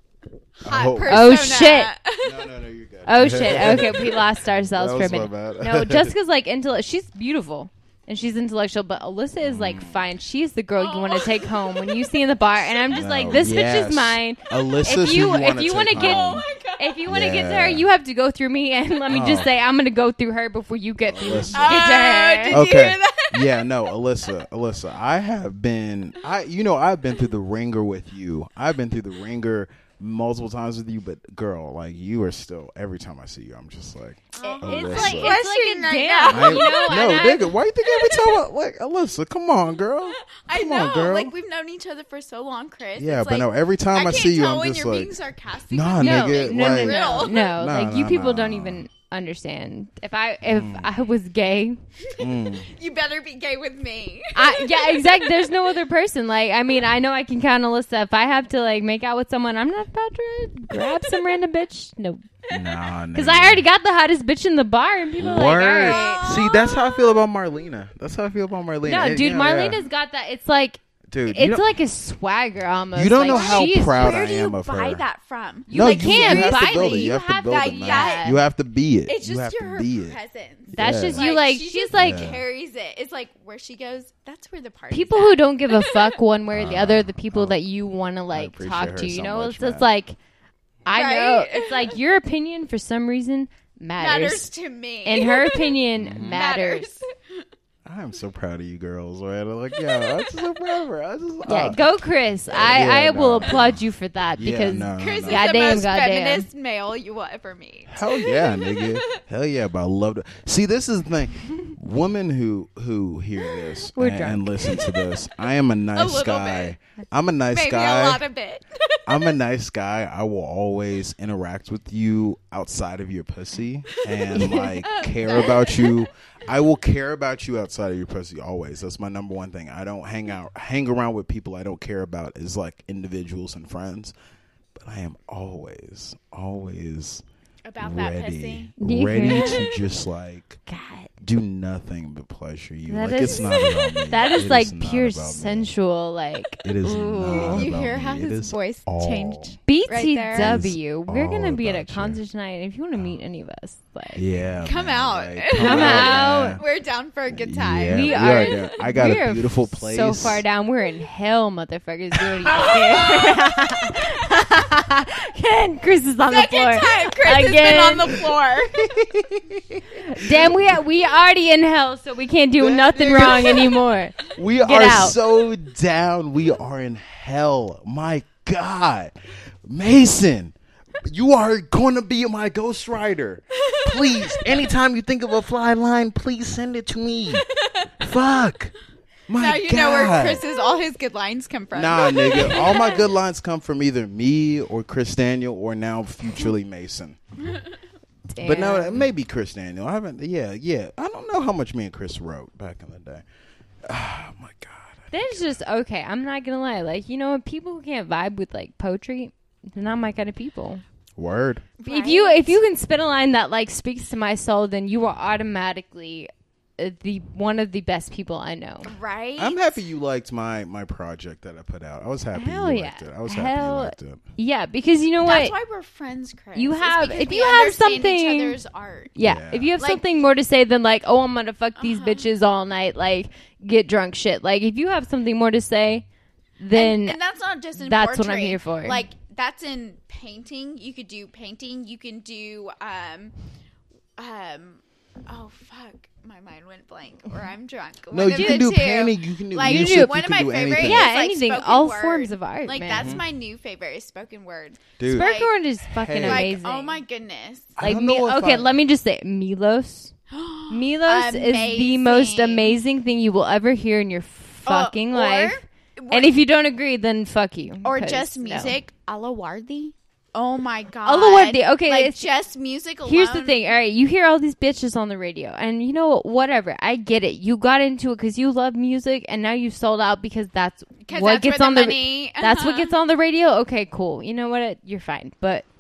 Hot Oh. persona. Oh, shit. No, no, no. You're good. Oh shit. Okay, we lost ourselves That for a was my minute. bad. No, Jessica's like intellect. She's beautiful and she's intellectual, but Alyssa is like fine. She's the girl you want to take home when you see in the bar, and I'm just No, like, this bitch yes. is mine. Alyssa, If you who you if wanna you want to take get home. if you want to get to Yeah. her, you have to go through me, and let me just Oh. say, I'm gonna go through her before you get through Alyssa. get to her. Oh, did you Okay. hear that? Yeah, no, Alyssa, Alyssa. I have been, I, you know, I've been through the ringer with you. I've been through the ringer multiple times with you, but girl, like you are still. Every time I see you, I'm just like, It's Alyssa. like it's like Blushing a right damn, now. you know. no, and I- nigga, why you think every time I, like Alyssa? Come on, girl. I Come know. on, girl. Like we've known each other for so long, Chris. Yeah, It's but like, no, every time I, I can't see you, tell I'm when just you're like, being sarcastic. nah, with me. No, nigga, no, like, no, no, Real. no. No, Like you no, people no. don't even understand. If I if I was gay, mm, You better be gay with me. I yeah, exactly. There's no other person. Like I mean, I know I can count on Alyssa. If I have to like make out with someone, I'm not about to grab some random bitch. No, nah, because nigga. I already got the hottest bitch in the bar, and people are like, all Word. right. See, that's how I feel about Marlena. That's how I feel about Marlena. No, It- dude, yeah, Marlena's yeah. got that. It's like dude. you it's don't- like a swagger almost. You don't Like, know how she's- proud Where I do you am of buy her. that from? You no, like you, can't you have buy to build it. it. You You have to have build that it, man. yet. You have to be it. It's you have just to your be it. presence. That's Yeah. just you. Like she she's just, like Yeah. carries it. It's like where she goes. That's where the party. people who don't give a fuck one way or the other. are The people oh, that you want to like appreciate talk her to. You so know, much, it's just man. like I know. Right? It's like your opinion for some reason matters, matters to me. and her opinion Mm-hmm. matters. I am so proud of you girls, man. I'm like, yeah, I'm so proud of her. I just, Yeah, uh, go, Chris. I Yeah, I will no. applaud you for that Yeah, because no, no, Chris no. is Goddamn, the most goddamn. feminist male you will ever meet. Hell yeah, nigga. Hell yeah, but I love it. See, this is the thing. Women who who hear this We're and, drunk. and listen to this, I am a nice little guy. I'm a nice Maybe guy. a lot of it. I'm a nice guy. I will always interact with you outside of your pussy and like care about you. I will care about you outside of your pussy always. That's my number one thing. I don't hang out, hang around with people I don't care about as like individuals and friends. But I am always, always About that ready, pussy. ready Yeah. to just like God, do nothing but pleasure you. That like is- it's not about me. that is It like not pure about me. sensual. Like It is ooh. not You about hear me. how It his is voice all changed? B Right T there. W. We're all gonna be at a about you. concert tonight. If you want to meet any of us, like Yeah, Come man, out. like, Come out. man. We're down for a good time. Yeah, we we are. are down. I got a we are beautiful place. So far down, we're in hell, motherfuckers. We don't even care. And Chris is on the Second floor time Chris again. has been on the floor. Damn, we are, we already in hell, so we can't do nothing wrong anymore. We Get are out. so down. We are in hell. My God, Mason, you are going to be my ghostwriter. Please, anytime you think of a fly line, please send it to me. Fuck. My Now you God. know where Chris's all his good lines come from. Nah, nigga. All my good lines come from either me or Chris Daniel or now futurely Mason. But no, Damn. maybe Chris Daniel. I haven't. Yeah, yeah. I don't know how much me and Chris wrote back in the day. Oh my God. That's just okay. I'm not gonna lie. Like you know, people who can't vibe with like poetry, they're not my kind of people. Word. If you if you can spit a line that like speaks to my soul, then you are automatically uh, the one of the best people I know. Right? I'm happy you liked my my project that I put out. I was happy Hell you yeah. liked it. I was Hell- happy you liked it. Yeah, because you know That's what? why we're friends, Chris. You It's have- because if we you have understand something- each other's art. Yeah. Yeah. If you have Like- something more to say than like, oh, I'm gonna fuck these Uh-huh. bitches all night, like get drunk shit. Like if you have something more to say, then and, and that's not just in that's what I'm portrait. here for. Like that's in painting. You could do painting. You can do um um oh fuck. My mind went blank, or I'm drunk. No, One you of can the do two. painting. You can do Like, music. you- one you of can my do favorite anything. yeah, is, like, anything, spoken all word. forms of art. Like man. that's my new favorite is spoken word. Dude, Like- spoken word is fucking Hey. Like amazing. oh my goodness. I Like don't me, know if okay, I- let me just say Milos. Milos is the most Amazing. amazing thing you will ever hear in your fucking Uh, or- life. And if you don't agree, then fuck you. or 'cause just no. music, Alawardi. Oh my god. Alawardi, okay, Like it's- just music alone. Here's the thing. All right, you hear all these bitches on the radio, and you know what? Whatever. I get it. You got into it because you love music, and now you sold out because that's 'Cause what that's gets where on the the. money- That's what uh-huh. gets on the radio. Okay, cool. You know what? You're fine. But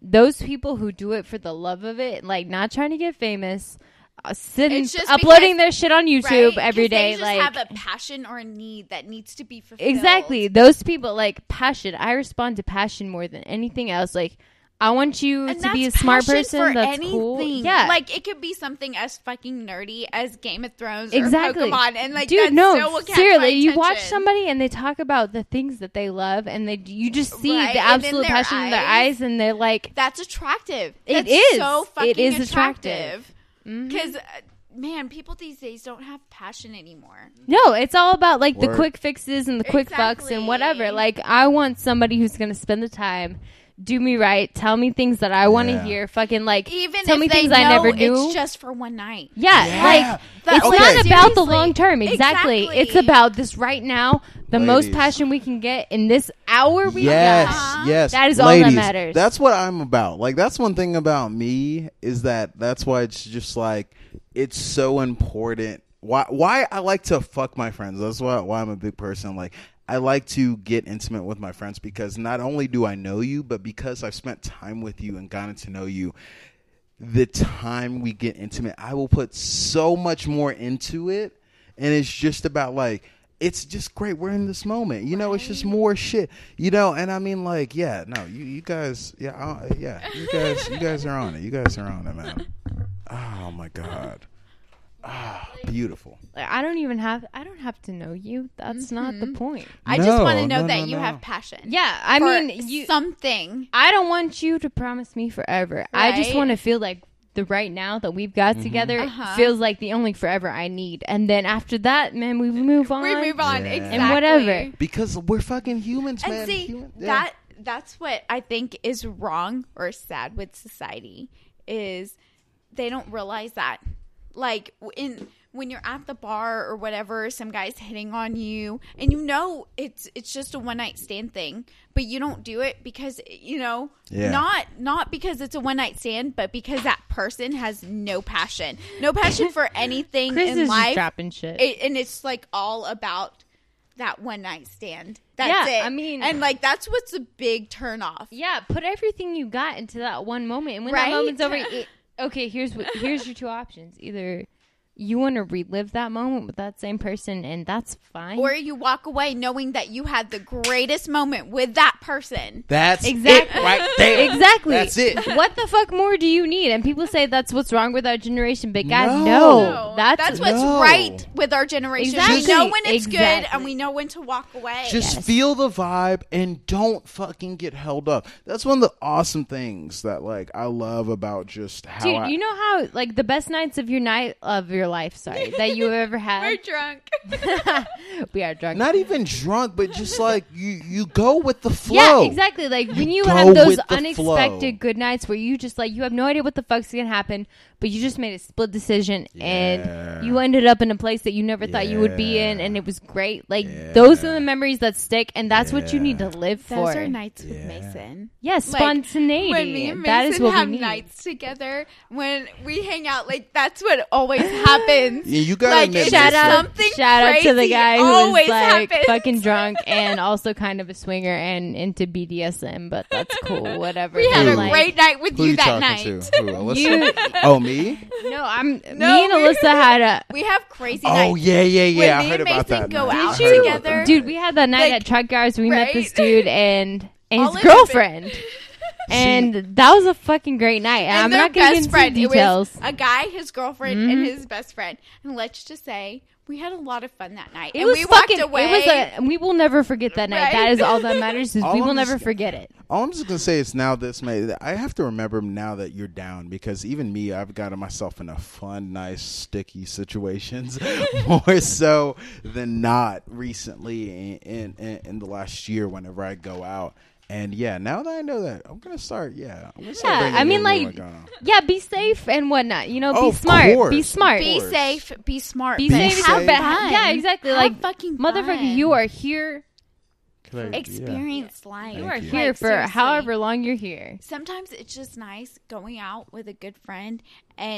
those people who do it for the love of it, like not trying to get famous, uh, sitting, It's just uploading because- their shit on YouTube Right? every 'Cause day, they just like have a passion or a need that needs to be fulfilled. exactly those people, like passion. I respond to passion more than anything else. Like I want you And to be a that's smart passion person. for That's anything. cool. Yeah, like it could be something as fucking nerdy as Game of Thrones exactly. or Pokemon, and like dude, that no, still will catch seriously, my you watch attention. somebody and they talk about the things that they love, and they you just see Right, the and in absolute their passion in their eyes. eyes, and they're like, That's attractive. It That's is. so fucking It is attractive. Mhm. Because uh, man, people these days don't have passion anymore. no, it's all about like the Word. quick fixes and the quick fucks and whatever. Exactly. Like I want somebody who's gonna spend the time, do me right, tell me things that I want to Yeah. hear, fucking like Even tell if me they things know I never knew. it's just for one night. Yeah, Yeah. like That- it's Okay. not about the seriously. long term. Exactly. Exactly. It's about this right now. The most Ladies. passion we can get in this hour we Yes, got. yes. That is all that Ladies, matters. That's what I'm about. Like that's one thing about me is that that's why it's just like it's so important. Why why I like to fuck my friends. That's why why I'm a big person. Like I like to get intimate with my friends because not only do I know you, but because I've spent time with you and gotten to know you. The time we get intimate, I will put so much more into it, and it's just about like it's just great. We're in this moment, you know. It's just more shit, you know. And I mean, like, yeah, no, you, you guys, yeah, uh, yeah, you guys, you guys are on it. You guys are on it, man. Oh my god, ah, beautiful. Like, I don't even have. I don't have to know you. That's not the point. I just No, want to know no, that no, you no. have passion. Yeah, I for mean, you. something. I don't want you to promise me forever. I just Right. want to feel like the right now that we've got together Uh-huh. feels like the only forever I need. And then after that, man, we move on. We move on. Yeah. Exactly. And whatever. Because we're fucking humans, man. And see, Human- yeah. that that's what I think is wrong or sad with society is they don't realize that. Like in when you're at the bar or whatever, some guy's hitting on you, and you know it's it's just a one night stand thing, but you don't do it because you know Yeah. not not because it's a one night stand, but because that person has no passion, no passion for anything Chris in is just life, dropping shit. it, and it's like all about that one night stand. That's Yeah, it. I mean- and like that's what's a big turn off. Yeah, put everything you got into that one moment, and when Right? that moment's over, it, okay, here's what here's your two options: either you want to relive that moment with that same person, and that's fine, Or you walk away knowing that you had the greatest moment with that person. That's Exactly. it right there. exactly. That's it. What the fuck more do you need? And people say that's what's wrong with our generation, but God, No. no, No, that's that's what's No. right with our generation. Exactly. We know when it's good Exactly. and we know when to walk away. Just Yes. feel the vibe and don't fucking get held up. That's one of the awesome things that like I love about just how dude. I, You know how like the best nights of your night of your life, sorry, that you have ever We're had. drunk. We are drunk. not even drunk, but just like you you go with the flow. Yeah, exactly. Like when you go have those with the unexpected flow. good nights where you just like you have no idea what the fuck's gonna happen, but you just made a split decision Yeah. and you ended up in a place that you never thought you would be in, Yeah. and it was great. Like Yeah. those are the memories that stick, and that's what you need to Yeah. live for. Those are nights with Yeah. Mason. Yes, Like, spontaneity. When me and Mason that is what have we need. nights together, when we hang out, like that's what always happens. Yeah, you gotta Like, admit, it's Shout Mason, out, something shout out to the crazy guy who always was like happens. fucking drunk and also kind of a swinger and into B D S M, but that's cool. Whatever. We had Who? a Like, great night with who you you that talking night. to? Who, Alyssa? You- Oh, me? No, I'm. No, me and we- Alyssa had a. We have crazy Oh nights. yeah, yeah, yeah. When I me heard and about Mason that. go night. out I heard about together- that. Dude, we had that night Like, at Truck Guards. We met right? this dude and and All his in the girlfriend, and that was a fucking great night. And I'm their not gonna get best into friend. details. It was a guy, his girlfriend, Mhm. and his best friend. And let's just say we had a lot of fun that night. It and was we fucking. walked away. It was a. We will never forget that night. Right? That is all that matters. Is All we I'm will just- never forget it. All I'm just gonna say is now this May. I have to remember now that you're down because even me, I've gotten myself in a fun, nice, sticky situations more so than not recently in, in in the last year. Whenever I go out, and yeah, now that I know that, I'm gonna start. Yeah, I'm gonna start Yeah, bringing I mean, in like, what going on. yeah, be safe and whatnot. You know, Oh, be of smart. course, Be of smart. Be course. safe, be smart, Be but safe. safe. have but- fun. Yeah, exactly. Have like, fucking motherfucker, fun. you are here. Like, yeah. Experience life. You Thank are you. here Like, for seriously. however long you're here. Sometimes it's just nice going out with a good friend and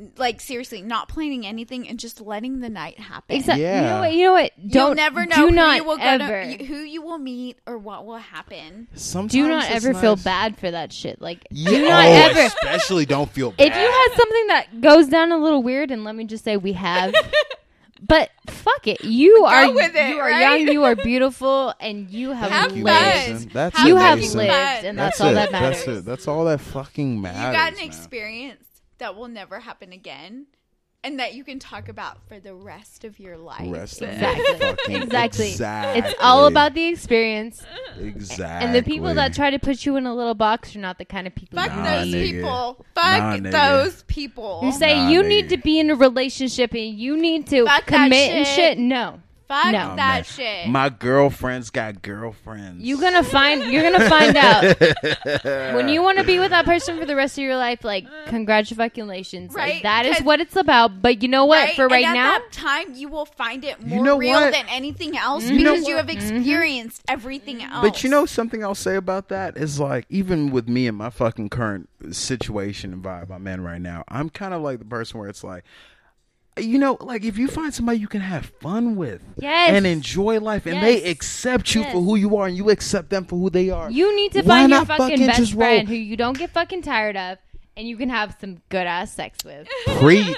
like seriously, not planning anything and just letting the night happen. Exactly. Yeah. You know what? You know what? Don't You'll never know do who not you will ever. go to, who you will meet, or what will happen. Sometimes do not it's ever feel nice. bad for that shit. Like, Yeah, do not oh, ever. especially don't feel bad. If you had something that goes down a little weird, and let me just say we have, but fuck it, you are with it, you are right? young, you are beautiful, and you have, Have you, lived. fun. Mason. That's Have You it, have Mason. lived, fun. and That's, that's, all it. that matters. That's it. That's all that fucking matters. You got an man. experience that will never happen again, and that you can talk about for the rest of your life. Rest of Exactly. your fucking- Exactly. Exactly. It's all about the experience, Exactly. and the people that try to put you in a little box are not the kind of people. Fuck you Nah, those nigga. people. Nah, Fuck nigga. those people. You say Nah, you nigga. need to be in a relationship and you need to Fuck that commit and shit. shit. No, Fuck No. that Oh, man. shit. My girlfriend's got girlfriends. you're gonna find you're gonna find out when you want to be with that person for the rest of your life. Like, congratulations, Right, like, that is 'cause- what it's about. But you know what? Right? For right and at now, that time, you will find it more You know real what? than anything else You know because you what? have experienced everything else. But you know something I'll say about that is, like, even with me and my fucking current situation and vibe I'm in right now, I'm kind of like the person where it's like, you know, like, if you find somebody you can have fun with Yes. and enjoy life, and they Yes. accept you Yes. for who you are, and you accept them for who they are, you need to Why find your not fucking fucking best just roll? friend who you don't get fucking tired of, and you can have some good ass sex with. preach,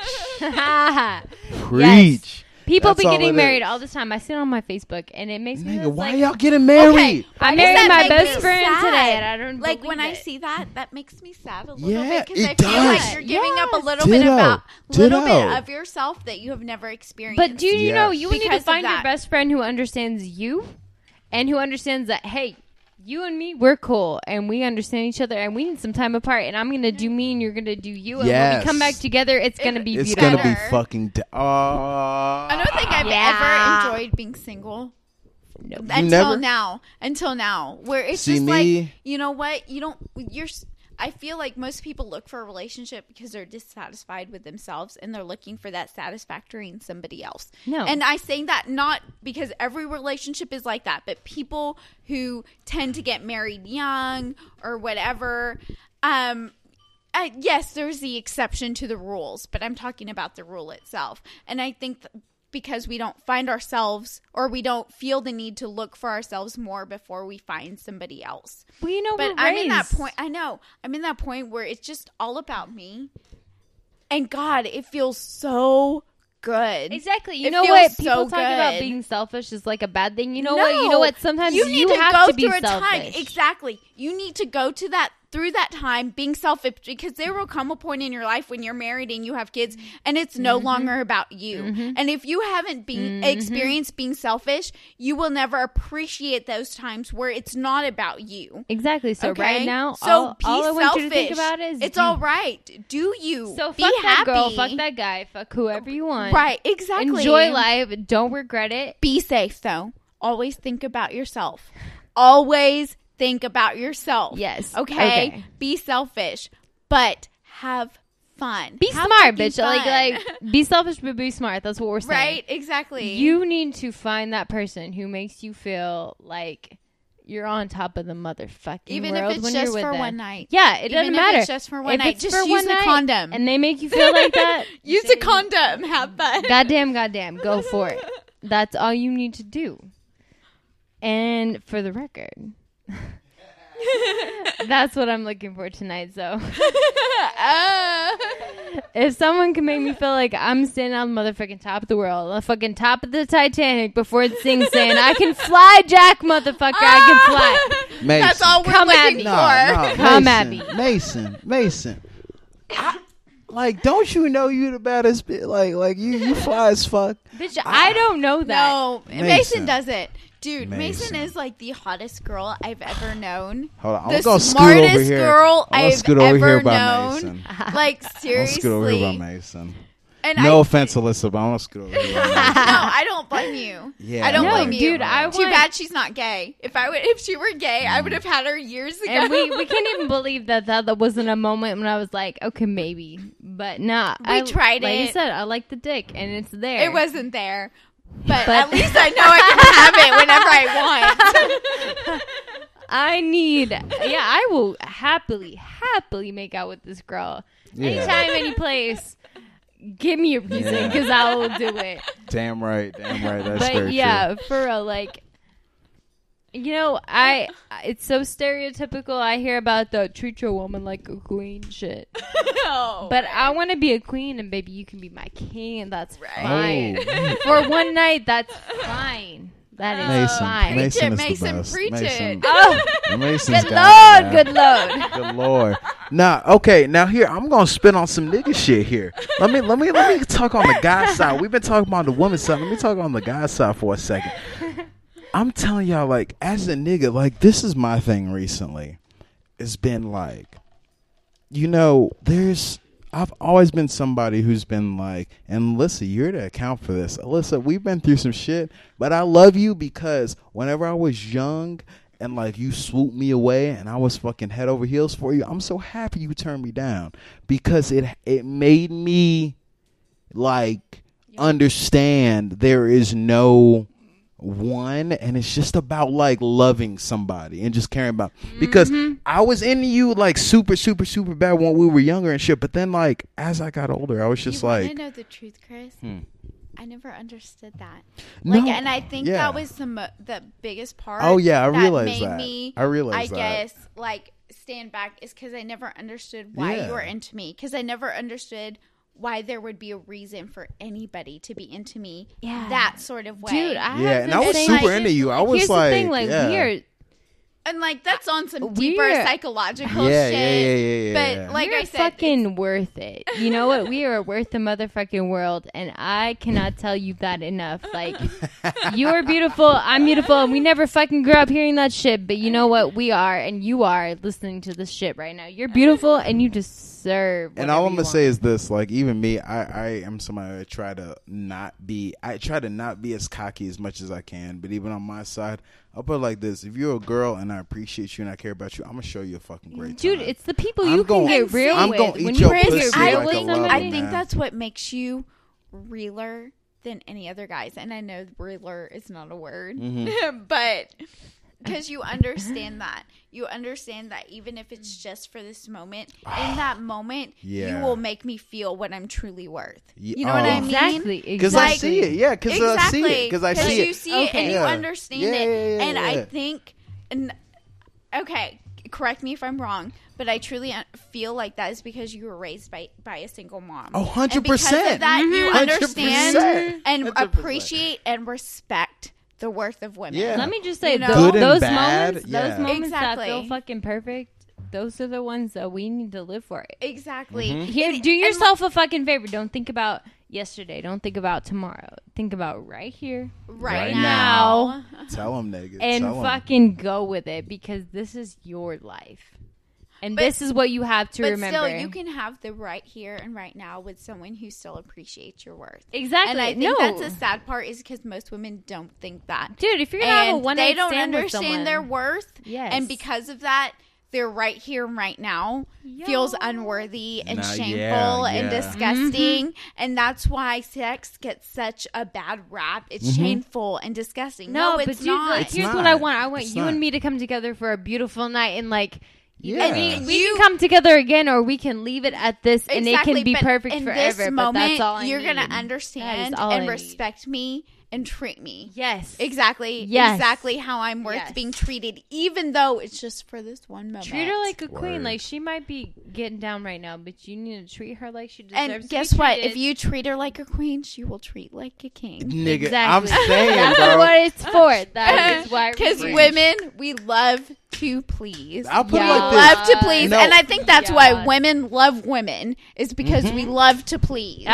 preach. People That's be all getting it married is. all the time. I see it on my Facebook, and it makes me Nigga, just why like, y'all getting married? I Why does married that my make best me friend sad? today, and I don't like believe when I it. see that, that makes me sad a little Yeah, bit because I it feel like does. you're giving up a Yes. little bit Ditto. about little bit Ditto. of yourself that you have never experienced. But do you know Yes. you need to Because of find your that. best friend who understands you, and who understands that, hey, you and me, we're cool, and we understand each other, and we need some time apart, and I'm gonna do me, and you're gonna do you, and when Yes. we come back together, it's gonna be It's beautiful. gonna be Better. fucking. D- oh, I don't think I've Yeah. ever enjoyed being single. No. Until never? now, until now, where it's See, just me- like, you know what, you don't. You're. s- I feel like most people look for a relationship because they're dissatisfied with themselves and they're looking for that satisfactory in somebody else. No. And I say that not because every relationship is like that, but people who tend to get married young or whatever. Um, uh, yes, there's the exception to the rules, but I'm talking about the rule itself. And I think th- because we don't find ourselves, or we don't feel the need to look for ourselves more before we find somebody else. Well, you know, But we're I'm in that raised- point. I know. I'm in that point where it's just all about me. And God, it feels so good. Exactly. You It know feels what? so People talk about good. being selfish is like a bad thing. You know No. what? You know what? Sometimes you, need to have go to be through a time. selfish. Exactly. You need to go to that through that time being selfish, because there will come a point in your life when you're married and you have kids and it's no Mm-hmm. longer about you. And if you haven't been experienced being selfish, you will never appreciate those times where it's not about you. Exactly. So Okay? right now, so all, be all I want you to think selfish. about is it's you. all right. Do you? So be fuck that happy. girl, fuck that guy, fuck whoever you want. Right, exactly. Enjoy life. Don't regret it. Be safe though. Always think about yourself. Always think about yourself. Yes. Okay? Okay. Be selfish, but have fun. Be Have smart, fucking bitch. Like, fun. like, be selfish, but be smart. That's what we're saying. right? Exactly. You need to find that person who makes you feel like you're on top of the motherfucking even if world it's when just you're with for them. one night. Yeah, it Even doesn't if matter. it's just for one if night, it's just for use one a night condom. and they make you feel like that. Use a condom. Have fun. Goddamn, goddamn, go for it. That's all you need to do. And for the record, that's what I'm looking for tonight. So Uh, if someone can make me feel like I'm standing on the motherfucking top of the world, the fucking top of the Titanic before it sinks in, I can fly, Jack, motherfucker. I can fly. Mason. That's all we're Come at looking me. for. Nah, nah, Come Mason, at me. Mason, Mason. I, like, don't you know you the baddest? Bitch? Like, like you, you fly as fuck. Bitch, I don't know that. No, Mason. Mason. does it. Dude, Mason. Mason. is like the hottest girl I've ever known. Hold on, The I'm gonna scoot over smartest here. girl I'm gonna I've scoot over ever here by known. Mason. Like, I'm seriously. gonna scoot over here by Mason. And No I, offense, Alyssa, but I'm gonna scoot over here by Mason. no, I don't blame you. Yeah, I don't No, blame you. dude, I Too want- bad she's not gay. If I would, if she were gay, I would have had her years ago. And we, we can't even believe that, that that wasn't a moment when I was like, okay, maybe. But nah. We I, tried like it. I said, I like the dick, and it's there. It wasn't there. But, But- at least I know I can have it whenever I want. I need, yeah, I will happily, happily make out with this girl. Yeah. Anytime, any place. give me a reason Yeah. because I will do it. Damn right, damn right. That's But very yeah, true. for real, like, you know, I it's so stereotypical. I hear about the treat your woman like a queen shit. No. But I want to be a queen, and baby, you can be my king, and that's Right. fine. Oh. For one night, that's fine. That is Mason, fine. Mason is Preach it, the Mason, best. preach Mason, it. Oh, Mason's good got it, lord, man. good lord. Good lord. Nah, okay. Now here, I'm gonna spit on some nigga shit here. Let me, let me, let me talk on the guy side. We've been talking about the woman side. Let me talk on the guy side for a second. I'm telling y'all, like, as a nigga, like, this is my thing recently. It's been like, you know, there's. I've always been somebody who's been like, and Alyssa, you're to account for this. Alyssa, we've been through some shit, but I love you because whenever I was young and like you swooped me away and I was fucking head over heels for you, I'm so happy you turned me down because it it made me like understand there is no one, and it's just about like loving somebody and just caring about, because Mm-hmm. I was into you like super super super bad when we were younger and shit, but then like as I got older I was just you like want to know the truth, Chris? Hmm. I never understood that. No, Like, and I think yeah. that was the mo- the biggest part. Oh, yeah, I that realized made that. Me, I realized I that. guess like stand back is because I never understood why Yeah. you were into me, because I never understood why there would be a reason for anybody to be into me Yeah. that sort of way. Dude, I yeah, have and the I was same- super like, into you. I was Here's like, the thing, like, yeah. we are and like that's on some We're- deeper psychological Yeah, shit. yeah, yeah, yeah, yeah, But yeah. like We're I said, fucking worth it. You know what? We are worth the motherfucking world, and I cannot tell you that enough. Like, you're beautiful, I'm beautiful, and we never fucking grew up hearing that shit. But you know what? We are, and you are listening to this shit right now. You're beautiful, and you deserve. And all whatever I'm you gonna say want. is this: like, even me, I, I am somebody I try to not be. I try to not be as cocky as much as I can. But even on my side, I'll put it like this: if you're a girl and I appreciate you and I care about you, I'm gonna show you a fucking great dude, time. it's the people I'm you gon- can get real I'm with. gonna eat when your you can Chris, get pussy real I like with a think lover, somebody, I think man. that's what makes you realer than any other guys. And I know realer is not a word, Mm-hmm. but because you understand that. You understand that even if it's just for this moment, in that moment, Yeah. you will make me feel what I'm truly worth. Ye- You know what oh. I mean? exactly, Because exactly. I see it, yeah. Because I Exactly. see it. Because I see you it. see it Okay. and Yeah. you understand Yeah, it. yeah, yeah, and yeah. I think, and okay, correct me if I'm wrong, but I truly un- feel like that is because you were raised by by a single mom. Oh, one hundred And because percent. of that, you one hundred understand percent. and one hundred percent. appreciate and respect the worth of women. Yeah. Let me just say, You know? tho- Good and those bad, moments, yeah. those moments Exactly. that feel fucking perfect, those are the ones that we need to live for. Exactly. Mm-hmm. Here, And- do and yourself a fucking favor. Don't think about yesterday. Don't think about tomorrow. Think about right here, right, Right now. Tell them, nigga. and Tell 'em. fucking go with it, because this is your life, and But- this is what you have to But remember. still, you can have the right here and right now with someone who still appreciates your worth. exactly. And I think no, that's the sad part is because most women don't think that. dude. If you're gonna have a And one they night don't stand with understand someone, their worth. Yes. And because of that, they're right here and right now feels unworthy and Nah, yeah, shameful and yeah. disgusting. And that's why sex gets such a bad rap. It's shameful and disgusting. no, No, but it's dude, not. like, It's here's not. what I want. I want It's you not. and me to come together for a beautiful night, and like. Yeah. We, we can come together again, or we can leave it at this, and it can be but perfect in forever. This but moment, that's all I you're need. gonna That is understand all I and need. respect me and treat me. Yes, Exactly. Yes. Exactly how I'm worth Yes. being treated, even though it's just for this one moment. treat her like a queen. Word. Like, she might be getting down right now, but you need to treat her like she deserves. And to guess be what? treated. If you treat her like a queen, she will treat like a king. Nigga, Exactly. I'm saying, that's bro. what it's for. That is why. Because we- women, we love to please. I'll put Yeah. it like We this. love to please, No. and I think that's Yeah. why women love women is because Mm-hmm. we love to please.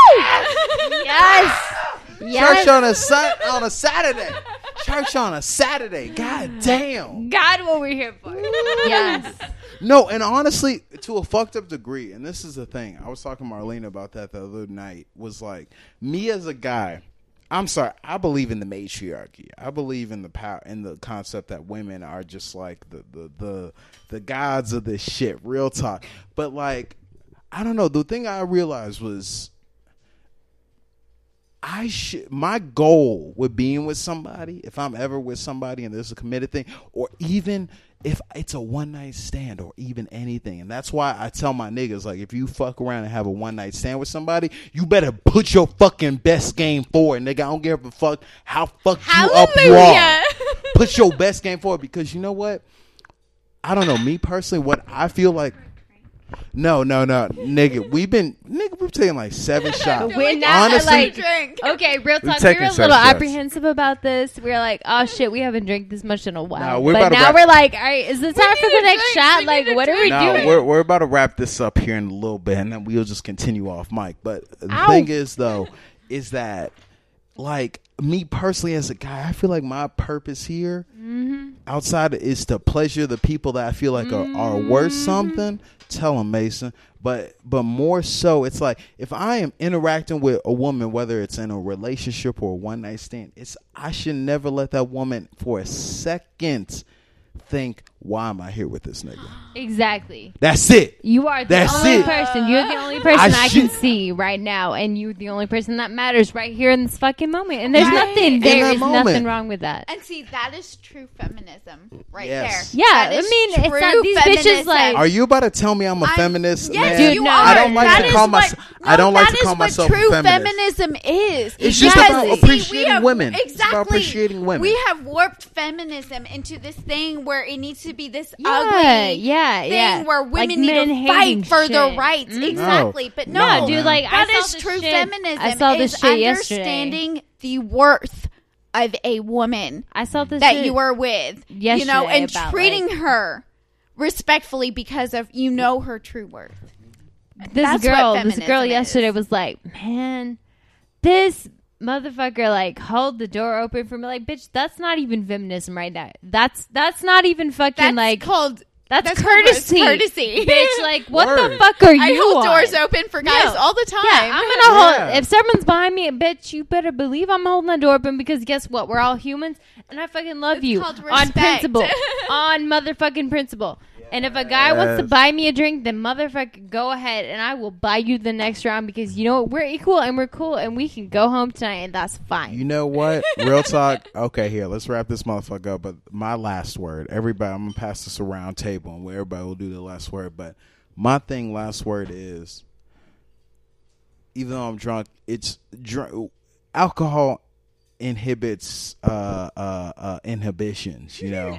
Oh! yes. Yes. Church on a Sun- on a Saturday. Church on a Saturday. God damn. God, what we're here for. yes. No, and honestly, to a fucked up degree, and this is the thing. I was talking to Marlene about that the other night. Was like, me as a guy, I'm sorry, I believe in the matriarchy. I believe in the power, in the concept that women are just like the the the, the gods of this shit. Real talk. But like, I don't know. The thing I realized was, I should. My goal with being with somebody, if I'm ever with somebody and there's a committed thing, or even if it's a one night stand or even anything, and that's why I tell my niggas, like, if you fuck around and have a one night stand with somebody, you better put your fucking best game forward, nigga. I don't give a fuck how fucked you up you are. Put your best game forward, because you know what? I don't know, me personally, what I feel like. No, no, no, nigga. We've been, nigga. We've taken like seven shots. We're not Honestly, like, drink. okay, real We've talk. We were taken a seven little shots. apprehensive about this. We were like, oh shit, we haven't drank this much in a while. No, we're but about to now wrap- we're like, all right, is it time for need the a next drink. shot? We Like, need a what are we drink. no, doing? we're we're about to wrap this up here in a little bit, and then we'll just continue off mic. But the Ow. thing is, though, is that like me personally as a guy, I feel like my purpose here Mm-hmm. outside is to pleasure the people that I feel like are, are worth something. Tell them, Mason. But but more so, it's like if I am interacting with a woman, whether it's in a relationship or a one night stand, it's I should never let that woman for a second think, why am I here with this nigga? Exactly. That's it. You are the That's only it. person. You're the only person I I, can should- see right now, and you're the only person that matters right here in this fucking moment. And there's Right. nothing. In There that is moment. nothing wrong with that. And see, that is true feminism right Yes. there. Yeah, That I is mean, it's true not these bitches feminism. like. Are you about to tell me I'm a I'm- feminist, Yes, man? you Dude, no, are. I don't like That to is call what- myself. no, I don't like that to is call what myself a true feminist. feminism is. It's just Because, about see, appreciating we have- women. It's Exactly. about appreciating women. We have warped feminism into this thing where it needs to be this Yeah, ugly yeah, thing yeah. where Like women men need to hating fight for their shit. rights. Mhm. Exactly. But no, No, No, dude, man. like I that saw is this true shit. feminism. I saw this is shit yesterday. understanding the worth of a woman I saw this that shit you are with, you know, yesterday and about, treating like- her respectfully because of you know her true worth. This That's what girl, this feminism girl is. yesterday was like, man, this motherfucker like hold the door open for me. Like, bitch, that's not even feminism right now. That's that's not even fucking That's like called that's, that's called courtesy. courtesy. Bitch, like what Word. the fuck are you I hold on? doors open for guys No. all the time. Yeah, I'm gonna hold. Yeah. If someone's behind me, bitch, you better believe I'm holding the door open because guess what? We're all humans, and I fucking love It's you called on respect. principle, on motherfucking principle. And if a guy wants to Yes. buy me a drink, then motherfucker, go ahead, and I will buy you the next round because you know what? We're equal and we're cool, and we can go home tonight, and that's fine. You know what? Real talk. Okay, here, let's wrap this motherfucker up. But my last word, everybody, I'm going to pass this around table and where everybody will do the last word. But my thing, last word is, even though I'm drunk, it's dr- alcohol inhibits uh, uh, uh, inhibitions, you know?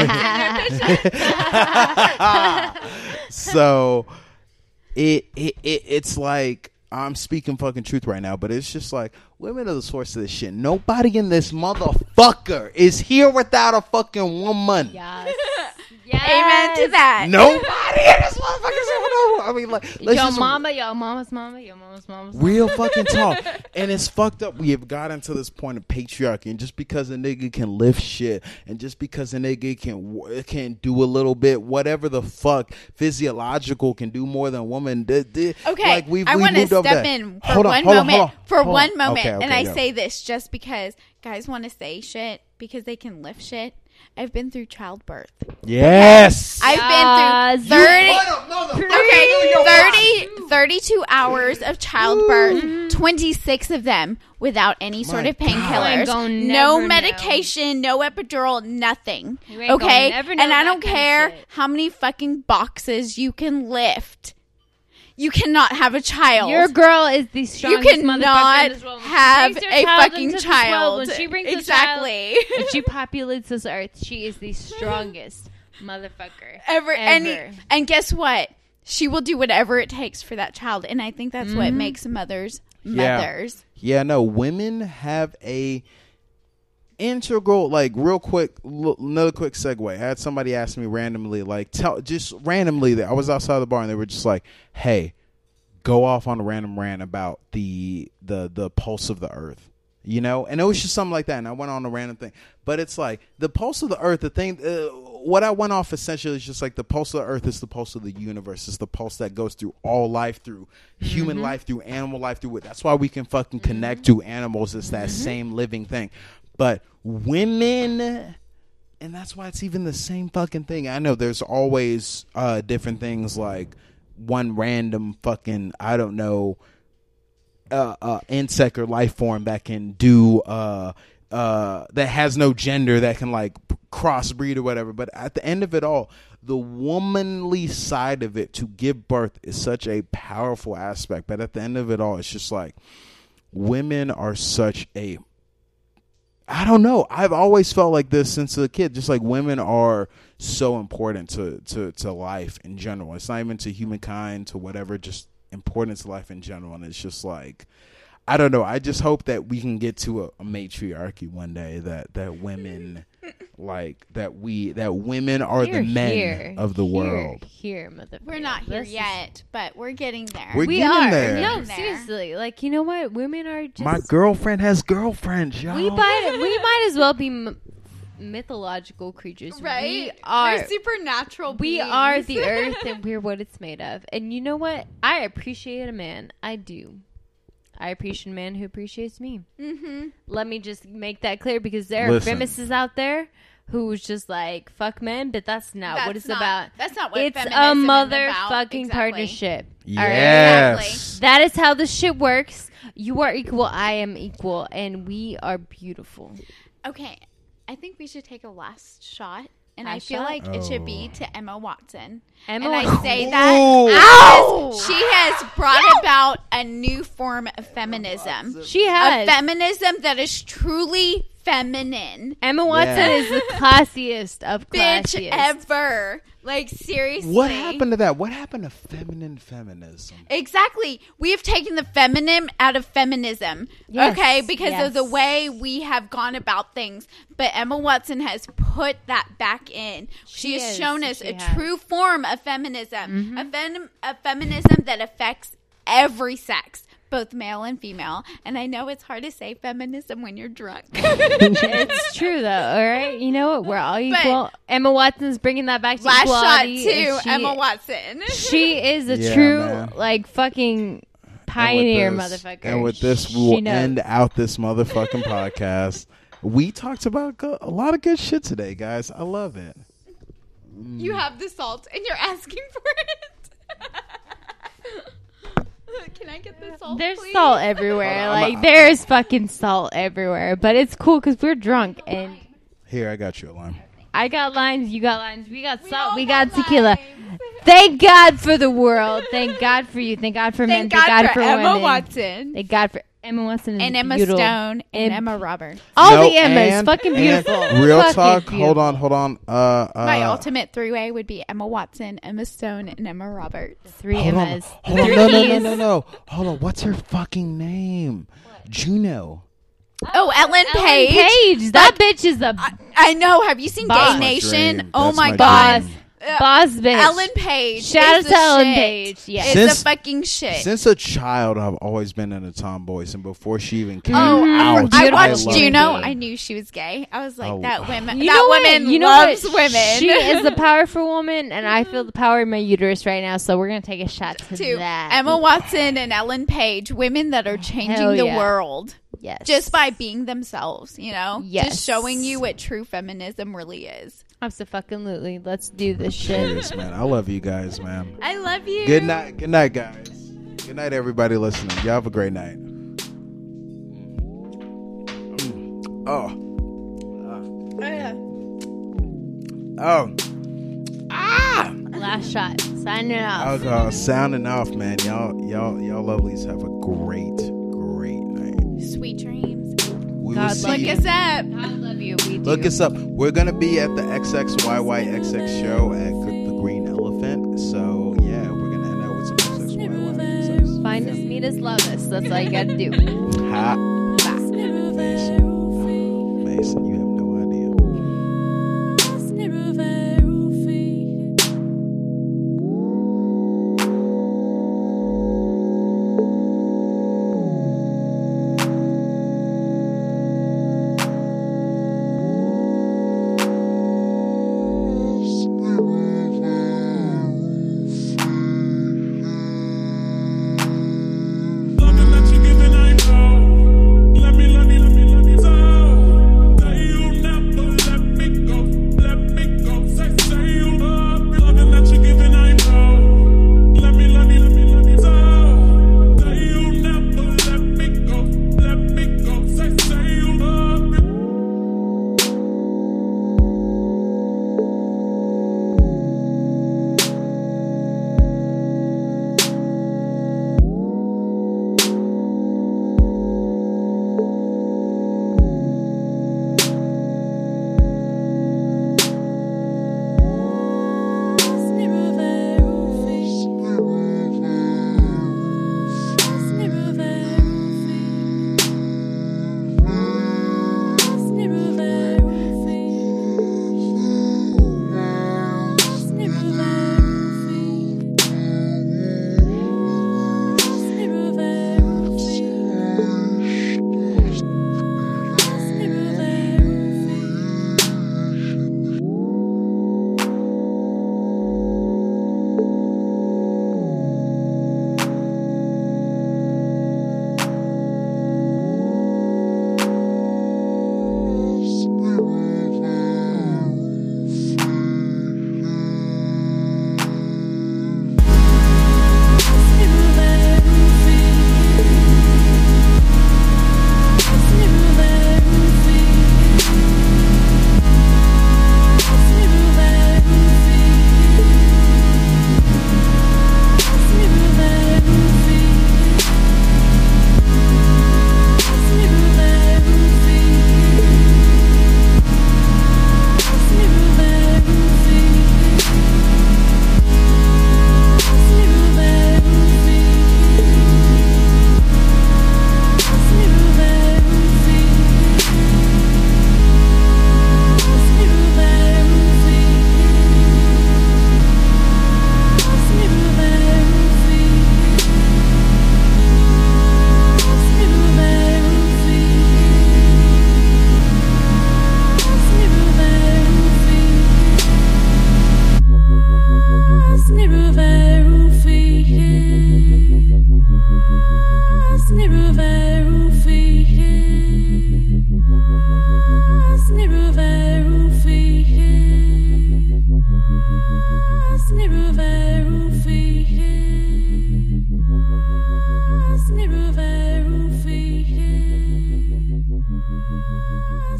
So it, it it it's like I'm speaking fucking truth right now, but it's just like women are the source of this shit. Nobody in this motherfucker is here without a fucking woman. Yes. yes. Amen to that. Nobody in this motherfucker is here without. I mean, like, let's Yo just mama, yo mama's mama, yo mama's mama's mama. real fucking talk. And it's fucked up. We have gotten to this point of patriarchy, and just because a nigga can lift shit, and just because a nigga can w- can do a little bit, whatever the fuck, physiological can do more than a woman. Th- th- Okay, like we've, I we've want to moved over step that. in for Hold on, one hold on, moment. hold on, for hold on. one moment, Okay, okay, and I go. say this just because guys want to say shit because they can lift shit. I've been through childbirth. Yes. I've Yes. been through thirty. Hold up, no, no. Okay, thirty, thirty-two hours of childbirth, twenty-six of them without any sort My of God. painkillers, You ain't gonna no never know. medication, no epidural, nothing. You ain't gonna Okay, never know and I that don't kind of care shit. how many fucking boxes you can lift. You cannot have a child. Your girl is the strongest cannot motherfucker in this world. When she have brings her a child fucking into this child. world, when she brings Exactly. a child, when she populates this earth, she is the strongest motherfucker ever, and ever. and guess what? She will do whatever it takes for that child, and I think that's what makes mothers Yeah. mothers. Yeah, no, women have a integral, like, real quick, l- another quick segue. I had somebody ask me randomly, like, tell just randomly that I was outside the bar and they were just like, hey, go off on a random rant about the the the pulse of the earth, you know? And it was just something like that, and I went on a random thing. But it's like the pulse of the earth, the thing, uh, what I went off essentially is just like the pulse of the earth is the pulse of the universe. It's the pulse that goes through all life, through human Mm-hmm. life, through animal life, through it. That's why we can fucking connect to animals. It's that Mm-hmm. same living thing. But women, and that's why it's even the same fucking thing. I know there's always uh, different things, like one random fucking, I don't know, uh, uh, insect or life form that can do uh, uh, that has no gender, that can like p- crossbreed or whatever. But at the end of it all, the womanly side of it to give birth is such a powerful aspect. But at the end of it all, it's just like women are such a, I don't know. I've always felt like this since a kid. Just like women are so important to, to, to life in general. It's not even to humankind, to whatever, just important to life in general. And it's just like, I don't know. I just hope that we can get to a, a matriarchy one day, that, that women like that we that women are Here, the men here, of the here, world. Here, motherfucker. We're not here This is- yet, but we're getting there. We're We getting are. there. No, Getting there. seriously. Like, you know what? Women are just. My girlfriend has girlfriends, y'all. We might. We might as well be m- mythological creatures. right? We are. We're supernatural. We beings. are the earth, and we're what it's made of. And you know what? I appreciate a man. I do. I appreciate a man who appreciates me. Mm-hmm. Let me just make that clear, because there Listen. are feminists out there who's just like, fuck men, but that's not That's what it's not- about. That's not what It's a feminism is about. motherfucking Exactly. partnership. Yes. That is how this shit works. You are equal. I am equal. And we are beautiful. Okay, I think we should take a last shot. And I Last feel shot? like it should be Oh. to Emma Watson. Emma and I Watson. say Ooh. that Ow! because she has brought about a new form of feminism. She A has. feminism that is truly feminine. Emma Watson Yeah. is the classiest of Bitch classiest. ever. Like, seriously. What happened to that? What happened to feminine feminism? Exactly. We have taken the feminine out of feminism. Yes, Okay, because yes. of the way we have gone about things. But Emma Watson has put that back in. She, She has is. shown us She a has. Mm-hmm. true form of feminism. A, fem- a feminism that affects every sex, both male and female. And I know it's hard to say feminism when you're drunk. It's true, though. All right, you know what? We're all equal. Emma Watson's bringing that back to Last shot equality. to and she, Emma Watson. She is a Yeah, true, man. like, fucking pioneer And with this- motherfucker. And with this, we She will knows. end out this motherfucking podcast. We talked about go- a lot of good shit today, guys. I love it. You have the salt and you're asking for it. Can I get the salt, There's please? salt everywhere. Hold on, I'm Like, a- there's fucking salt everywhere. But it's cool because we're drunk. And Here, I got you a lime. I got limes, you got limes, we got We salt, all we got got tequila. limes. Thank God for the world. Thank God for you. Thank God for men. Thank God, Thank God for, for, Emma women. Watson Thank God for Emma Watson is and Emma beautiful. Stone and And Emma Roberts. All No, the Emmas, and- fucking and beautiful. Real Fucking talk. beautiful. Hold on, hold on. Uh, uh, My ultimate three-way would be Emma Watson, Emma Stone, and Emma Roberts. Three Hold on, Emmas. hold on. Three No, no, no, E's. no, no. Hold on. What's her fucking name? Juno. Oh, Ellen Ellen Page. Page. That bitch is a I, I know. Have you seen Boss. Gay Nation? Dream. Oh That's my my god. boss. Uh, Boss bitch. Ellen Page. Shout is out the to Ellen shit. Page. Yeah. It's Since- a fucking shit. Since a child, I've always been into tomboys, and before she even came Oh, out, I Beautiful watched loved Juno. her. I knew she was gay. I was like, Oh. that woman. You that know what? woman You know loves what? women. She is a powerful woman, and I feel the power in my uterus right now. So we're gonna take a shot to, to that. Emma Watson and Ellen Page, women that are changing Hell the yeah. world yes, just by being themselves. You know, Yes. just showing you what true feminism really is. absolutely. Let's do this shit. Serious, man. I love you guys, man. I love you. Good night. Good night, guys. Good night, everybody listening. Y'all have a great night. Mm. Oh. Oh. Ah! Last shot. Signing I off. was uh, sounding off, man. Y'all, y'all, y'all lovelies have a great, great night. Sweet dreams. We God will see Look you. us up. I love you. We do. Look us up. We're gonna be at the X X Y Y X X show at the Green Elephant. So yeah, we're gonna end out with some X X Y Y X X. Find us, meet us, love us. That's all you gotta do. Ha. Mason. Mason, you have no idea. Love me, let you give it, I know. Let me, let me, let me, let me know. That you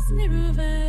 Disney River.